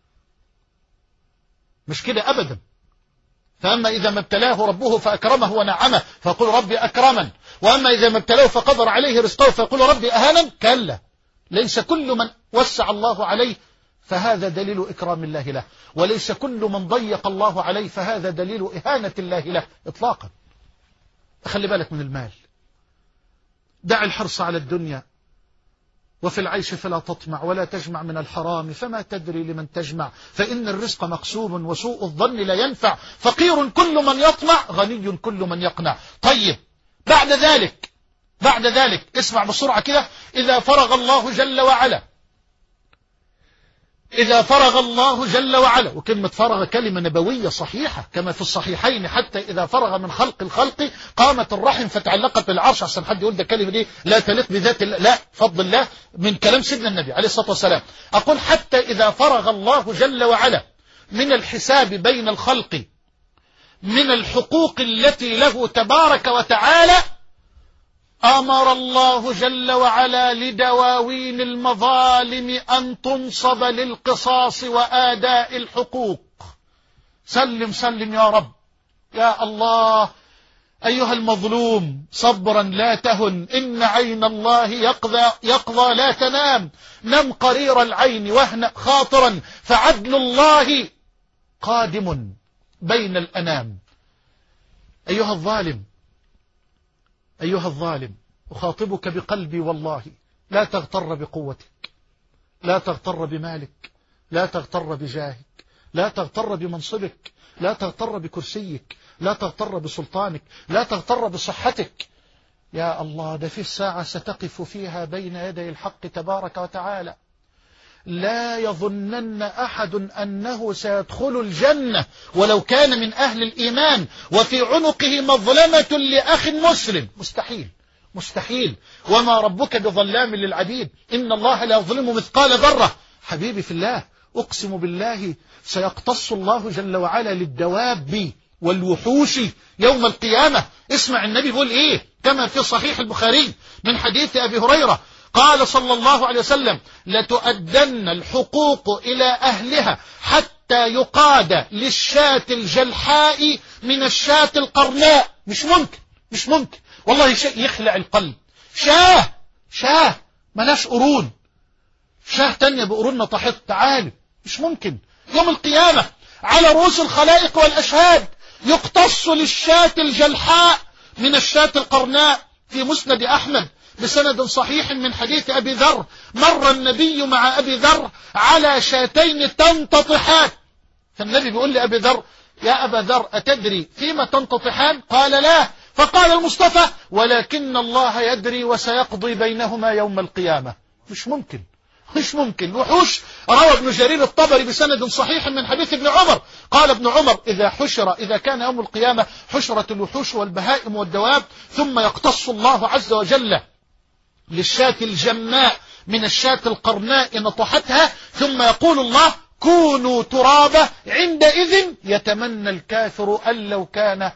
مش كده أبدا. فأما إذا ما ابتلاه ربه فأكرمه ونعمه فيقول ربي أكرمن، وأما إذا ما ابتلاه فقدر عليه رزقه فيقول ربي أهانا. كلا، ليس كل من وسع الله عليه فهذا دليل إكرام الله له، وليس كل من ضيق الله عليه فهذا دليل إهانة الله له إطلاقا. خلي بالك من المال، دع الحرص على الدنيا، وفي العيش فلا تطمع ولا تجمع من الحرام فما تدري لمن تجمع، فإن الرزق مقسوم وسوء الظن لا ينفع، فقير كل من يطمع غني كل من يقنع. طيب بعد ذلك بعد ذلك اسمع بسرعة كده، إذا فرغ الله جل وعلا إذا فرغ الله جل وعلا، وكلمة فرغ كلمة نبوية صحيحة كما في الصحيحين، حتى إذا فرغ من خلق الخلق قامت الرحم فتعلقت بالعرش. عشان حد يقول ده كلمة دي لا تليق بذات الله، لا، فضل الله من كلام سيدنا النبي عليه الصلاة والسلام. أقول حتى إذا فرغ الله جل وعلا من الحساب بين الخلق من الحقوق التي له تبارك وتعالى، أمر الله جل وعلا لدواوين المظالم أن تنصب للقصاص وآداء الحقوق. سلم سلم يا رب يا الله. أيها المظلوم صبرا لا تهن، إن عين الله يقضى, يقضى لا تنام، نم قرير العين واهنأ خاطرا، فعدل الله قادم بين الأنام. أيها الظالم أيها الظالم أخاطبك بقلبي والله، لا تغتر بقوتك، لا تغتر بمالك، لا تغتر بجاهك، لا تغتر بمنصبك، لا تغتر بكرسيك، لا تغتر بسلطانك، لا تغتر بصحتك. يا الله، ده في الساعة ستقف فيها بين يدي الحق تبارك وتعالى، لا يظنن أحد أنه سيدخل الجنة ولو كان من أهل الإيمان وفي عنقه مظلمة لأخ مسلم. مستحيل مستحيل، وما ربك بظلام للعبيد، إن الله لا يظلم مثقال ذرة. حبيبي في الله، أقسم بالله سيقتص الله جل وعلا للدواب والوحوش يوم القيامة. اسمع النبي بيقول إيه كما في صحيح البخاري من حديث أبي هريرة، قال صلى الله عليه وسلم: لتؤدن الحقوق إلى أهلها حتى يقاد للشاة الجلحاء من الشاة القرناء. مش ممكن مش ممكن والله، شيء يخلع القلب. شاه شاه ملاش قرون، شاه تانية بقرون نطحت، تعالي. مش ممكن. يوم القيامة على رؤوس الخلائق والأشهاد يقتص للشاة الجلحاء من الشاة القرناء. في مسند أحمد بسند صحيح من حديث أبي ذر، مر النبي مع أبي ذر على شاتين تنتطحان، فالنبي بيقول لأبي ذر: يا أبا ذر أتدري فيما تنتطحان؟ قال: لا. فقال المصطفى: ولكن الله يدري وسيقضي بينهما يوم القيامة. مش ممكن مش ممكن. وحوش. روى ابن جرير الطبري بسند صحيح من حديث ابن عمر، قال ابن عمر: إذا حشر إذا كان يوم القيامة حشرت الوحوش والبهائم والدواب، ثم يقتص الله عز وجل للشاة الجماء من الشاة القرناء نطحتها، ثم يقول الله: كونوا ترابا. عندئذ يتمنى الكافر أن لو كان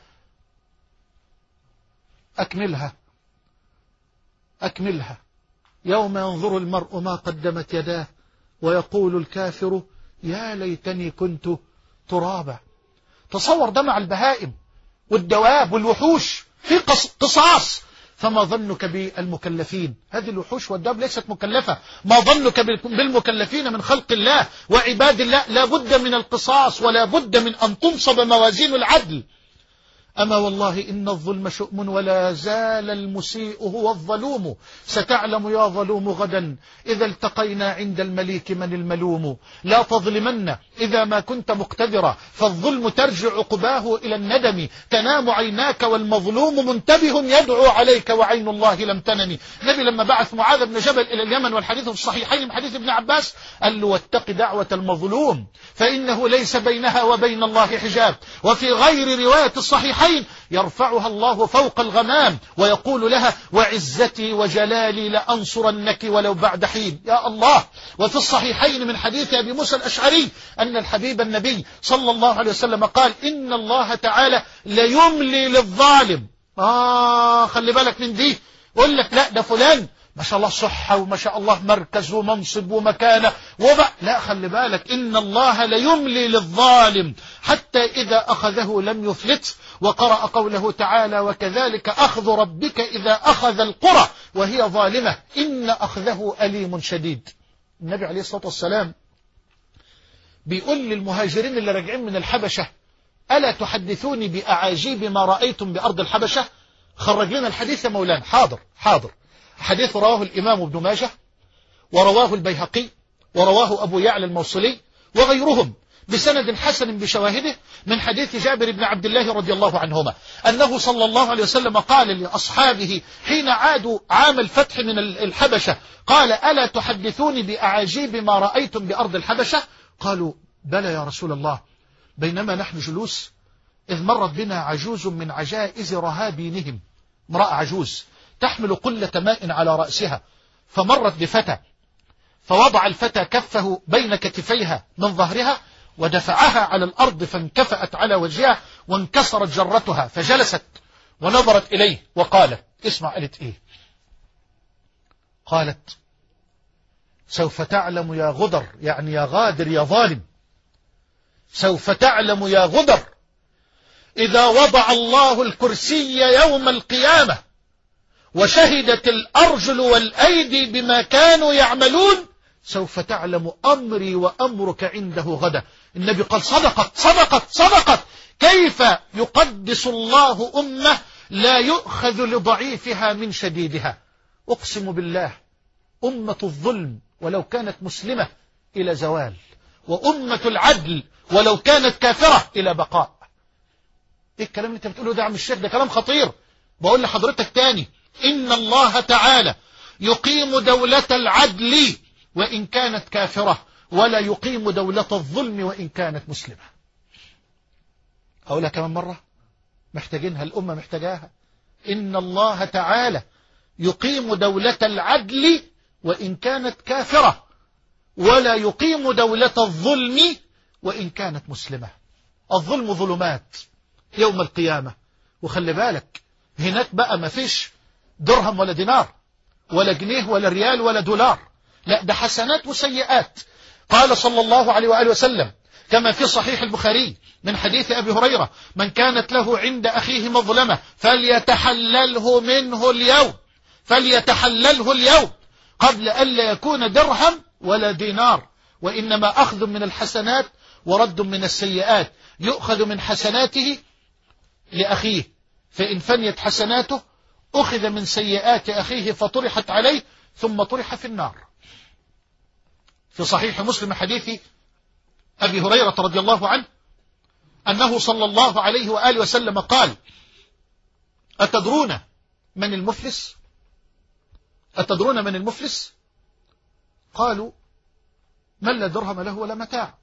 أكملها أكملها يوم ينظر المرء ما قدمت يداه ويقول الكافر: يا ليتني كنت ترابا. تصور ده مع البهائم والدواب والوحوش في قصاص، فما ظنك بالمكلفين؟ هذه الوحوش والدواب ليست مكلفة، ما ظنك بالمكلفين من خلق الله وعباد الله؟ لا بد من القصاص ولا بد من أن تنصب موازين العدل. أما والله إن الظلم شؤم ولا زال المسيء هو الظلوم، ستعلم يا ظلوم غدا إذا التقينا عند المليك من الملوم. لا تظلمن إذا ما كنت مقتدرا، فالظلم ترجع عقباه إلى الندم. تنام عيناك والمظلوم منتبه يدعو عليك وعين الله لم تنم. النبي لما بعث معاذ بن جبل إلى اليمن، والحديث في الصحيحين من حديث ابن عباس، قال له: واتق دعوة المظلوم فإنه ليس بينها وبين الله حجاب. وفي غير رواية الصحيحين: يرفعها الله فوق الغمام ويقول لها: وعزتي وجلالي لأنصرنك ولو بعد حين. يا الله. وفي الصحيحين من حديث أبي موسى الأشعري أن الحبيب النبي صلى الله عليه وسلم قال: إن الله تعالى ليملي للظالم. آه خلي بالك من دي. يقول لك: لا ده فلان ما شاء الله صحة وما شاء الله مركز ومنصب ومكانة وبقى، لا خلي بالك، إن الله ليملي للظالم حتى إذا أخذه لم يفلت. وقرأ قوله تعالى: وكذلك أخذ ربك إذا أخذ القرى وهي ظالمة إن أخذه أليم شديد. النبي عليه الصلاة والسلام بيقول للمهاجرين اللي راجعين من الحبشة ألا تحدثوني بأعاجيب ما رأيتم بأرض الحبشة؟ خرج لنا الحديث يا مولانا. حاضر حاضر. حديث رواه الإمام ابن ماجه ورواه البيهقي ورواه أبو يعلى الموصلي وغيرهم بسند حسن بشواهده من حديث جابر بن عبد الله رضي الله عنهما أنه صلى الله عليه وسلم قال لأصحابه حين عادوا عام الفتح من الحبشة قال ألا تحدثوني بأعاجيب ما رأيتم بأرض الحبشة؟ قالوا بلى يا رسول الله. بينما نحن جلوس إذ مرت بنا عجوز من عجائز رهابينهم، امرأة عجوز تحمل قلة ماء على رأسها، فمرت بفتى فوضع الفتى كفه بين كتفيها من ظهرها ودفعها على الأرض فانكفأت على وجهها وانكسرت جرتها، فجلست ونظرت إليه وقالت، اسمع قالت إيه؟ قالت سوف تعلم يا غدر، يعني يا غادر يا ظالم، سوف تعلم يا غدر إذا وضع الله الكرسي يوم القيامة وشهدت الأرجل والأيدي بما كانوا يعملون سوف تعلم أمري وأمرك عنده غدا. النبي قال صدقت صدقت صدقت. كيف يقدس الله أمة لا يؤخذ لضعيفها من شديدها؟ أقسم بالله أمة الظلم ولو كانت مسلمة إلى زوال، وأمة العدل ولو كانت كافرة إلى بقاء. إيه الكلام اللي أنت بتقوله ده يا عم الشيخ؟ ده كلام خطير. بقول لحضرتك تاني، إن الله تعالى يقيم دولة العدل وإن كانت كافرة، ولا يقيم دولة الظلم وإن كانت مسلمة. أقولها كمان مرة، محتاجينها، الأمة محتاجاها. إن الله تعالى يقيم دولة العدل وإن كانت كافرة، ولا يقيم دولة الظلم وإن كانت مسلمة. الظلم ظلمات يوم القيامة، وخلي بالك هناك بقى ما فيش درهم ولا دينار ولا جنيه ولا ريال ولا دولار، لا ده حسنات وسيئات. قال صلى الله عليه وآله وسلم كما في صحيح البخاري من حديث أبي هريرة من كانت له عند أخيه مظلمة فليتحلله منه اليوم فليتحلله اليوم قبل ألا يكون درهم ولا دينار، وإنما أخذ من الحسنات ورد من السيئات. يؤخذ من حسناته لأخيه فإن فنيت حسناته أخذ من سيئات أخيه فطرحت عليه ثم طرح في النار. في صحيح مسلم حديث أبي هريرة رضي الله عنه أنه صلى الله عليه وآله وسلم قال أتدرون من المفلس؟ أتدرون من المفلس؟ قالوا من لا درهم له ولا متاع.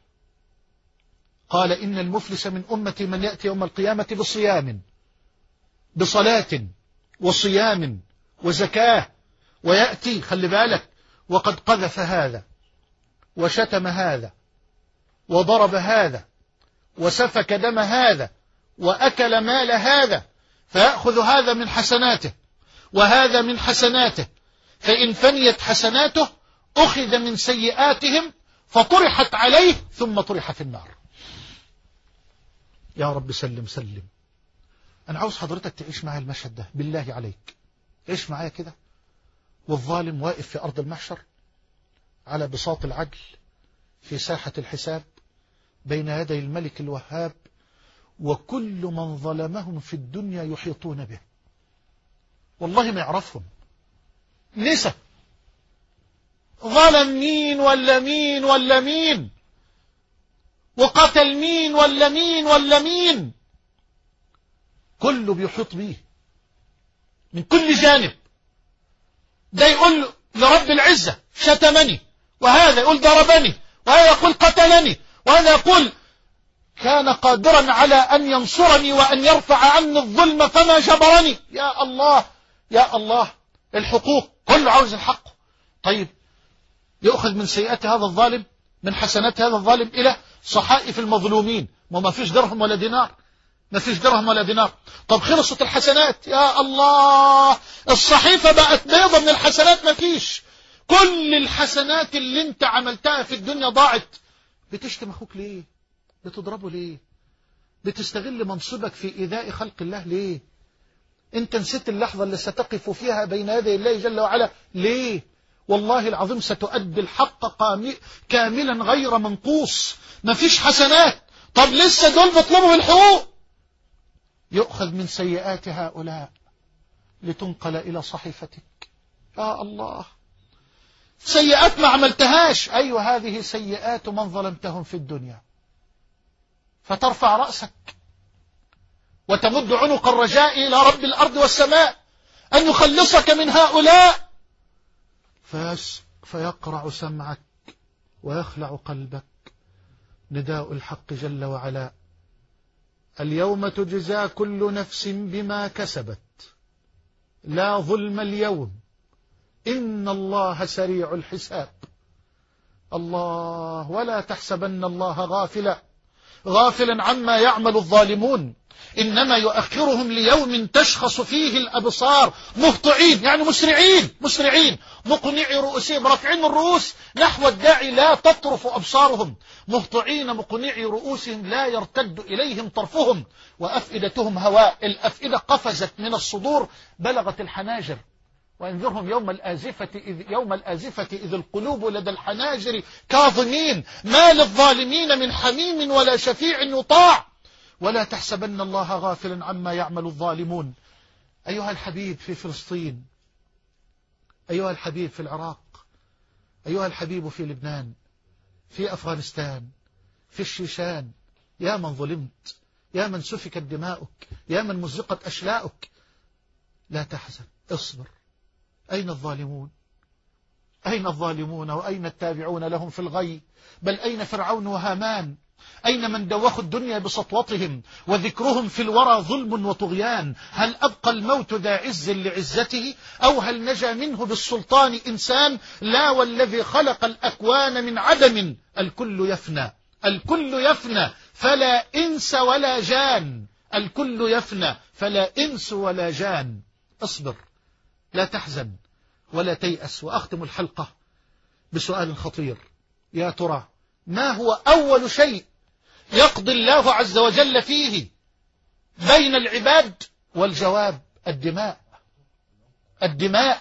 قال إن المفلس من أمتي من يأتي يوم القيامة بصيام بصلاة وصيام وزكاة، ويأتي خلي بالك وقد قذف هذا وشتم هذا وضرب هذا وسفك دم هذا وأكل مال هذا، فيأخذ هذا من حسناته وهذا من حسناته، فإن فنيت حسناته أخذ من سيئاتهم فطرحت عليه ثم طرح في النار. يا رب سلم سلم. أنا عاوز حضرتك تعيش معايا المشهد ده بالله عليك، عيش معايا كده، والظالم واقف في أرض المحشر على بساط العدل في ساحة الحساب بين يدي الملك الوهاب، وكل من ظلمهم في الدنيا يحيطون به، والله ما يعرفهم، نسى ظلم مين ولا مين ولا مين، وقتل مين ولا مين ولا مين، كله بيحيط به من كل جانب. ده يقول لرب العزة شتمني، وهذا يقول ضربني، وهذا يقول قتلني، وهذا يقول كان قادرا على أن ينصرني وأن يرفع عني الظلم فما جبرني. يا الله يا الله، الحقوق كله عاوز الحق. طيب يأخذ من سيئات هذا الظالم من حسنات هذا الظالم إلى صحائف المظلومين، وما فيش درهم ولا دينار، ما فيش درهم ولا دينار. طب خلصت الحسنات، يا الله الصحيفة بقت بيضة من الحسنات، ما فيش، كل الحسنات اللي انت عملتها في الدنيا ضاعت. بتشتم أخوك ليه؟ بتضربه ليه؟ بتستغل منصبك في إيذاء خلق الله ليه؟ انت نسيت اللحظة اللي ستقف فيها بين يدي الله جل وعلا ليه؟ والله العظيم ستؤدي الحق كاملا غير منقوص، ما فيش حسنات. طب لسه دول بيطلبوا الحقوق، يؤخذ من سيئات هؤلاء لتنقل إلى صحيفتك. يا الله، سيئات ما عملتهاش، أيوة هذه سيئات من ظلمتهم في الدنيا، فترفع رأسك وتمد عنق الرجاء إلى رب الأرض والسماء أن يخلصك من هؤلاء، فيقرع سمعك ويخلع قلبك نداء الحق جل وعلا: اليوم تجزى كل نفس بما كسبت لا ظلم اليوم إن الله سريع الحساب. الله، ولا تحسبن الله غافلا غافلا عما يعمل الظالمون، إنما يؤخرهم ليوم تشخص فيه الأبصار مهطعين، يعني مسرعين مسرعين مقنعي رؤوسهم، رافعين الرؤوس نحو الداعي لا تطرف أبصارهم، مهطعين مقنعي رؤوسهم لا يرتد إليهم طرفهم، وأفئدتهم هواء، الأفئدة قفزت من الصدور بلغت الحناجر. وانذرهم يوم الآزفة إذ, يوم الآزفة إذ القلوب لدى الحناجر كاظمين ما للظالمين من حميم ولا شفيع يطاع ولا تحسبن الله غافلا عما يعمل الظالمون. أيها الحبيب في فلسطين، أيها الحبيب في العراق، أيها الحبيب في لبنان، في أفغانستان، في الشيشان، يا من ظلمت، يا من سفكت دماؤك، يا من مزقت أشلاؤك، لا تحزن، اصبر. أين الظالمون؟ أين الظالمون وأين التابعون لهم في الغي؟ بل أين فرعون وهامان؟ أين من دوخوا الدنيا بسطوتهم وذكرهم في الورى ظلم وطغيان؟ هل أبقى الموت ذا عز لعزته أو هل نجا منه بالسلطان إنسان؟ لا، والذي خلق الأكوان من عدم الكل يفنى، الكل يفنى فلا إنس ولا جان، الكل يفنى فلا إنس ولا جان. اصبر، لا تحزن ولا تيأس. وأختم الحلقة بسؤال خطير: يا ترى ما هو أول شيء يقضي الله عز وجل فيه بين العباد؟ والجواب: الدماء. الدماء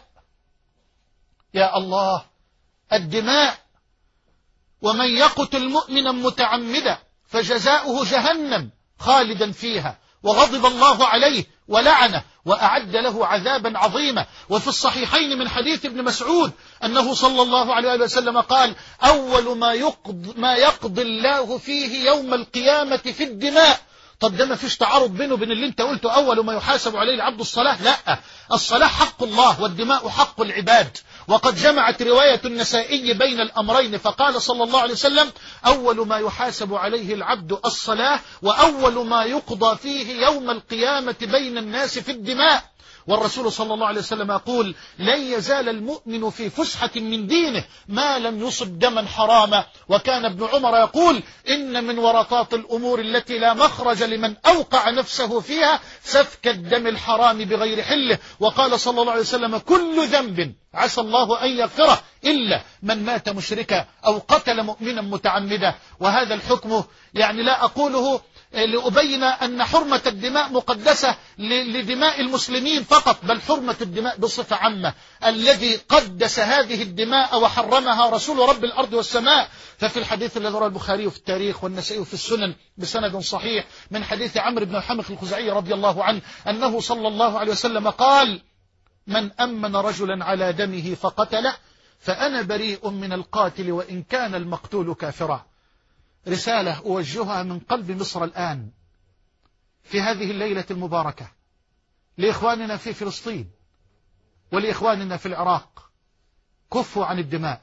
يا الله، الدماء. ومن يقتل مؤمنا متعمدا فجزاؤه جهنم خالدا فيها وغضب الله عليه ولعنه وأعد له عذابا عظيما. وفي الصحيحين من حديث ابن مسعود أنه صلى الله عليه وسلم قال: أول ما يقضي, ما يقضي الله فيه يوم القيامة في الدماء. طب ده ما فيش تعارض بينه وبين اللي انت قلته أول ما يحاسب عليه العبد الصلاة؟ لا، الصلاة حق الله والدماء حق العباد. وقد جمعت رواية النسائي بين الأمرين فقال صلى الله عليه وسلم: أول ما يحاسب عليه العبد الصلاة وأول ما يقضى فيه يوم القيامة بين الناس في الدماء. والرسول صلى الله عليه وسلم يقول: لن يزال المؤمن في فسحة من دينه ما لم يصب دما حراما. وكان ابن عمر يقول: إن من ورطات الأمور التي لا مخرج لمن أوقع نفسه فيها سفك الدم الحرام بغير حله. وقال صلى الله عليه وسلم: كل ذنب عسى الله أن يغفره إلا من مات مشركا أو قتل مؤمنا متعمدا. وهذا الحكم يعني لا أقوله لأبين أن حرمة الدماء مقدسة لدماء المسلمين فقط، بل حرمة الدماء بصفة عامة. الذي قدس هذه الدماء وحرمها رسول رب الأرض والسماء. ففي الحديث الذي رواه البخاري في التاريخ والنسائي في السنن بسند صحيح من حديث عمرو بن الحمق الخزاعي رضي الله عنه أنه صلى الله عليه وسلم قال: من أمن رجلا على دمه فقتله فأنا بريء من القاتل وإن كان المقتول كافرا. رسالة أوجهها من قلب مصر الآن في هذه الليلة المباركة لإخواننا في فلسطين ولإخواننا في العراق: كفوا عن الدماء،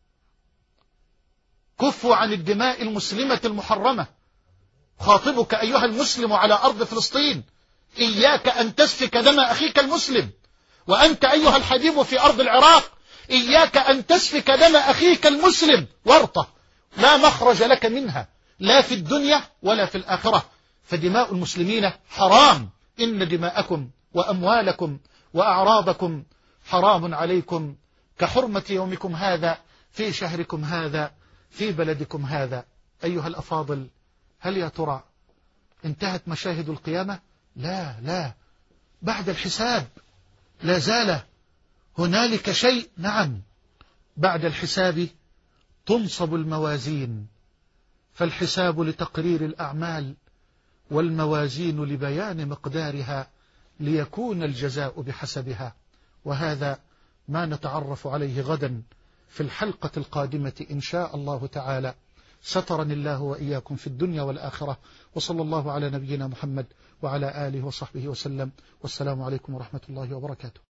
كفوا عن الدماء المسلمة المحرمة. خاطبك أيها المسلم على أرض فلسطين: إياك أن تسفك دم أخيك المسلم. وأنت أيها الحبيب في أرض العراق: إياك أن تسفك دم أخيك المسلم ورطة لا مخرج لك منها لا في الدنيا ولا في الآخرة، فدماء المسلمين حرام. إن دماءكم وأموالكم وأعراضكم حرام عليكم كحرمة يومكم هذا في شهركم هذا في بلدكم هذا. أيها الأفاضل، هل يا ترى انتهت مشاهد القيامة؟ لا لا، بعد الحساب لا زال هنالك شيء، نعم، بعد الحساب تنصب الموازين، فالحساب لتقرير الأعمال والموازين لبيان مقدارها ليكون الجزاء بحسبها. وهذا ما نتعرف عليه غدا في الحلقة القادمة إن شاء الله تعالى. سترني الله وإياكم في الدنيا والآخرة، وصلى الله على نبينا محمد وعلى آله وصحبه وسلم، والسلام عليكم ورحمة الله وبركاته.